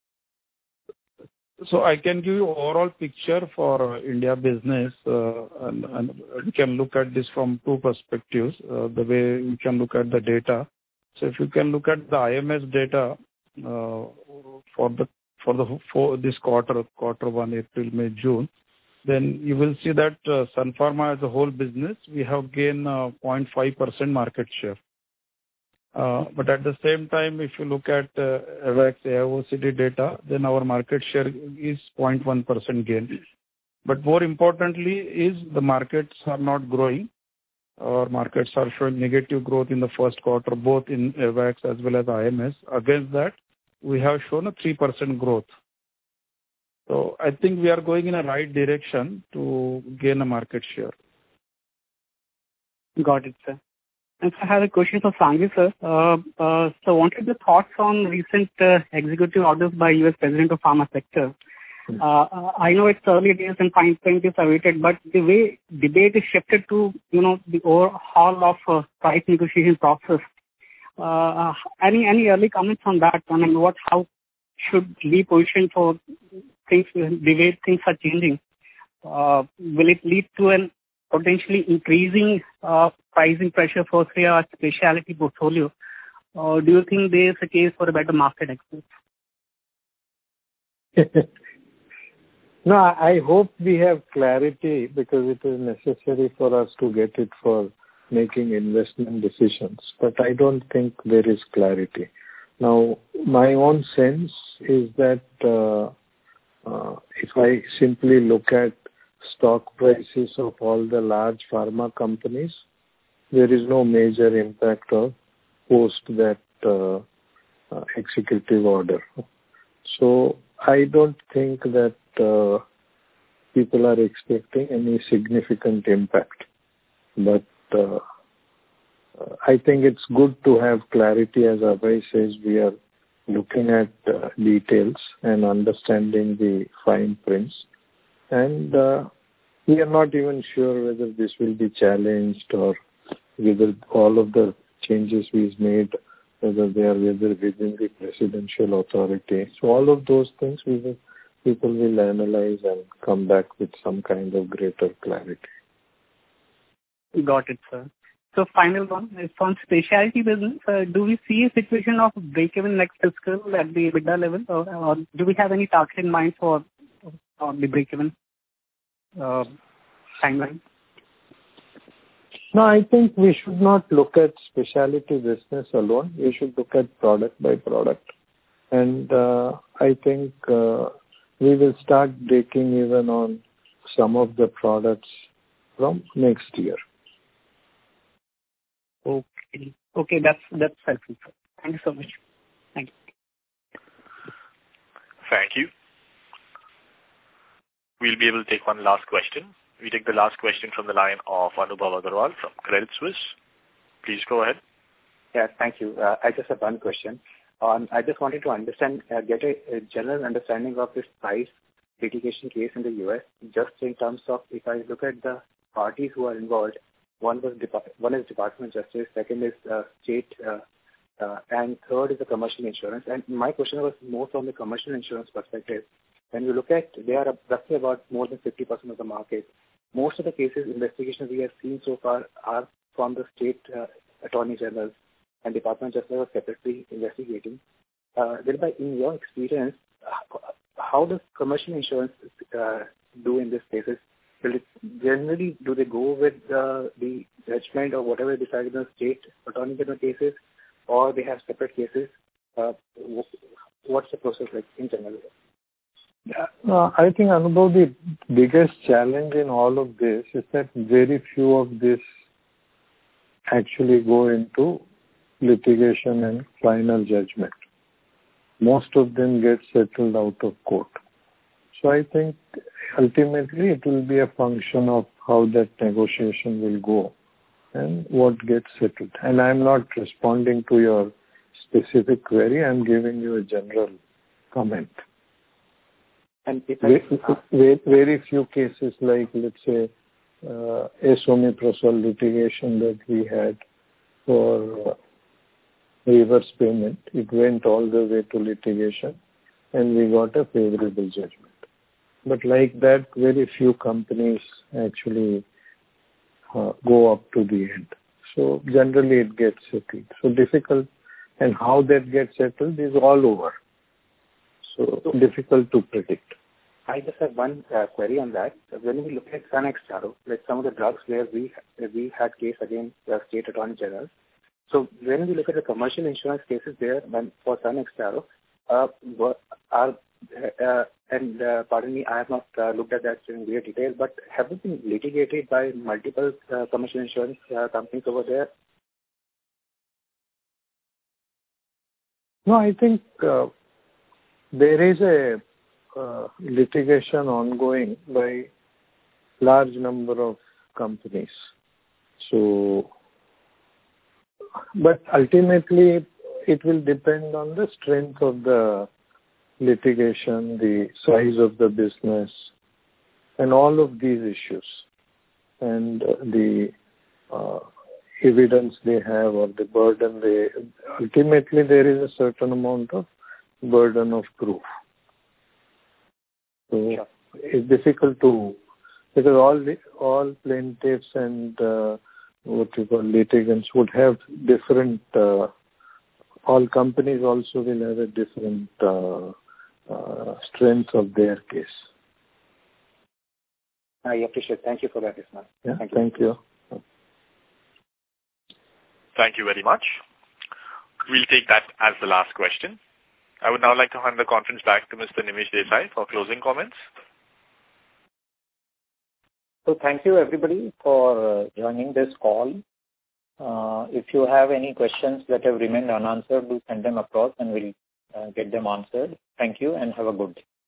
So I can give you overall picture for uh, India business, uh, and, and we can look at this from two perspectives. Uh, the way we can look at the data. So if you can look at the I M S data uh, for the for the for this quarter, quarter one, April, May, June, then you will see that uh, Sun Pharma as a whole business, we have gained uh, zero point five percent market share. Uh, but at the same time, if you look at uh, A W A C, A O C D data, then our market share is zero point one percent gain. But more importantly is the markets are not growing. Our markets are showing negative growth in the first quarter, both in A W A C as well as I M S. Against that, we have shown a three percent growth. So I think we are going in a right direction to gain a market share. Got it, sir. And I have a question for Sanghi, sir. Uh, uh, so wanted your thoughts on recent uh, executive orders by U S President of Pharma sector. Uh, I know it's early days and fine print is awaited, but the way debate is shifted to, you know, the overhaul of uh, price negotiation process. Uh, any any early comments on that? I mean, what how should we position for things the way things are changing? Uh, will it lead to an potentially increasing uh, pricing pressure for say our specialty portfolio, or do you think there is a case for a better market access? No, I hope we have clarity because it is necessary for us to get it for making investment decisions. But I don't think there is clarity. Now, my own sense is that uh, uh, if I simply look at stock prices of all the large pharma companies, there is no major impact of post that uh, uh, executive order. So I don't think that uh, people are expecting any significant impact. But uh, I think it's good to have clarity. As Abhay says, we are looking at uh, details and understanding the fine prints. And uh, we are not even sure whether this will be challenged or whether all of the changes we've made, whether they are whether within the presidential authority. So all of those things we will people will analyze and come back with some kind of greater clarity. Got it, sir. So final one is on specialty business. Uh, do we see a situation of break-even next fiscal at the EBITDA level, or, or do we have any target in mind for, for the break-even uh, timeline? No, I think we should not look at specialty business alone. We should look at product by product. And uh, I think uh, we will start breaking even on some of the products from next year. Okay. Okay, that's that's helpful. Thank you so much. Thank you. Thank you. We'll be able to take one last question. We take the last question from the line of Anubhav Agarwal from Credit Suisse. Please go ahead. Yeah, thank you. Uh, I just have one question. Um, I just wanted to understand, uh, get a, a general understanding of this price litigation case in the U S, just in terms of, if I look at the parties who are involved, one was Dep- one is Department of Justice, second is uh, state, uh, uh, and third is the commercial insurance. And my question was more from the commercial insurance perspective. When you look at, they are roughly about more than fifty percent of the market. Most of the cases, investigations we have seen so far are from the state uh, attorney generals and Department of Justice are separately investigating. Uh, thereby, in your experience, how does commercial insurance uh, do in these cases? Will it generally, do they go with uh, the judgment or whatever decided in the state attorney general cases, or they have separate cases? Uh, what's the process like in general? Yeah, uh, I think, Anubhav, the biggest challenge in all of this is that very few of this actually go into litigation and final judgment. Most of them get settled out of court. So I think ultimately it will be a function of how that negotiation will go and what gets settled. And I'm not responding to your specific query. I'm giving you a general comment. And if very, very, very few cases like, let's say, uh, Esomeprazole litigation that we had for uh, reverse payment, it went all the way to litigation and we got a favorable judgment. But like that, very few companies actually uh, go up to the end. So generally it gets settled. So difficult, and how that gets settled is all over. So, so difficult to predict. I just have one uh, query on that. When we look at Sanextaro, like some of the drugs where we we had case against the state attorney general. So when we look at the commercial insurance cases there, when for Sanextaro, uh, are uh, and uh, pardon me, I have not uh, looked at that in great detail, but have they been litigated by multiple uh, commercial insurance uh, companies over there? No, I think uh, there is a uh, litigation ongoing by large number of companies. So, but ultimately it will depend on the strength of the litigation, the size of the business, and all of these issues, and uh, the uh, evidence they have or the burden they, ultimately there is a certain amount of burden of proof. So yeah. It's difficult to, because all all plaintiffs and uh, what you call litigants would have different, uh, all companies also will have a different uh, uh, strength of their case. I appreciate it. Thank you for that, Ismail. Yeah, thank you. Thank you. Thank you very much. We'll take that as the last question. I would now like to hand the conference back to Mister Nimish Desai for closing comments. So thank you everybody for uh, joining this call. Uh, if you have any questions that have remained unanswered, do send them across and we'll uh, get them answered. Thank you and have a good day.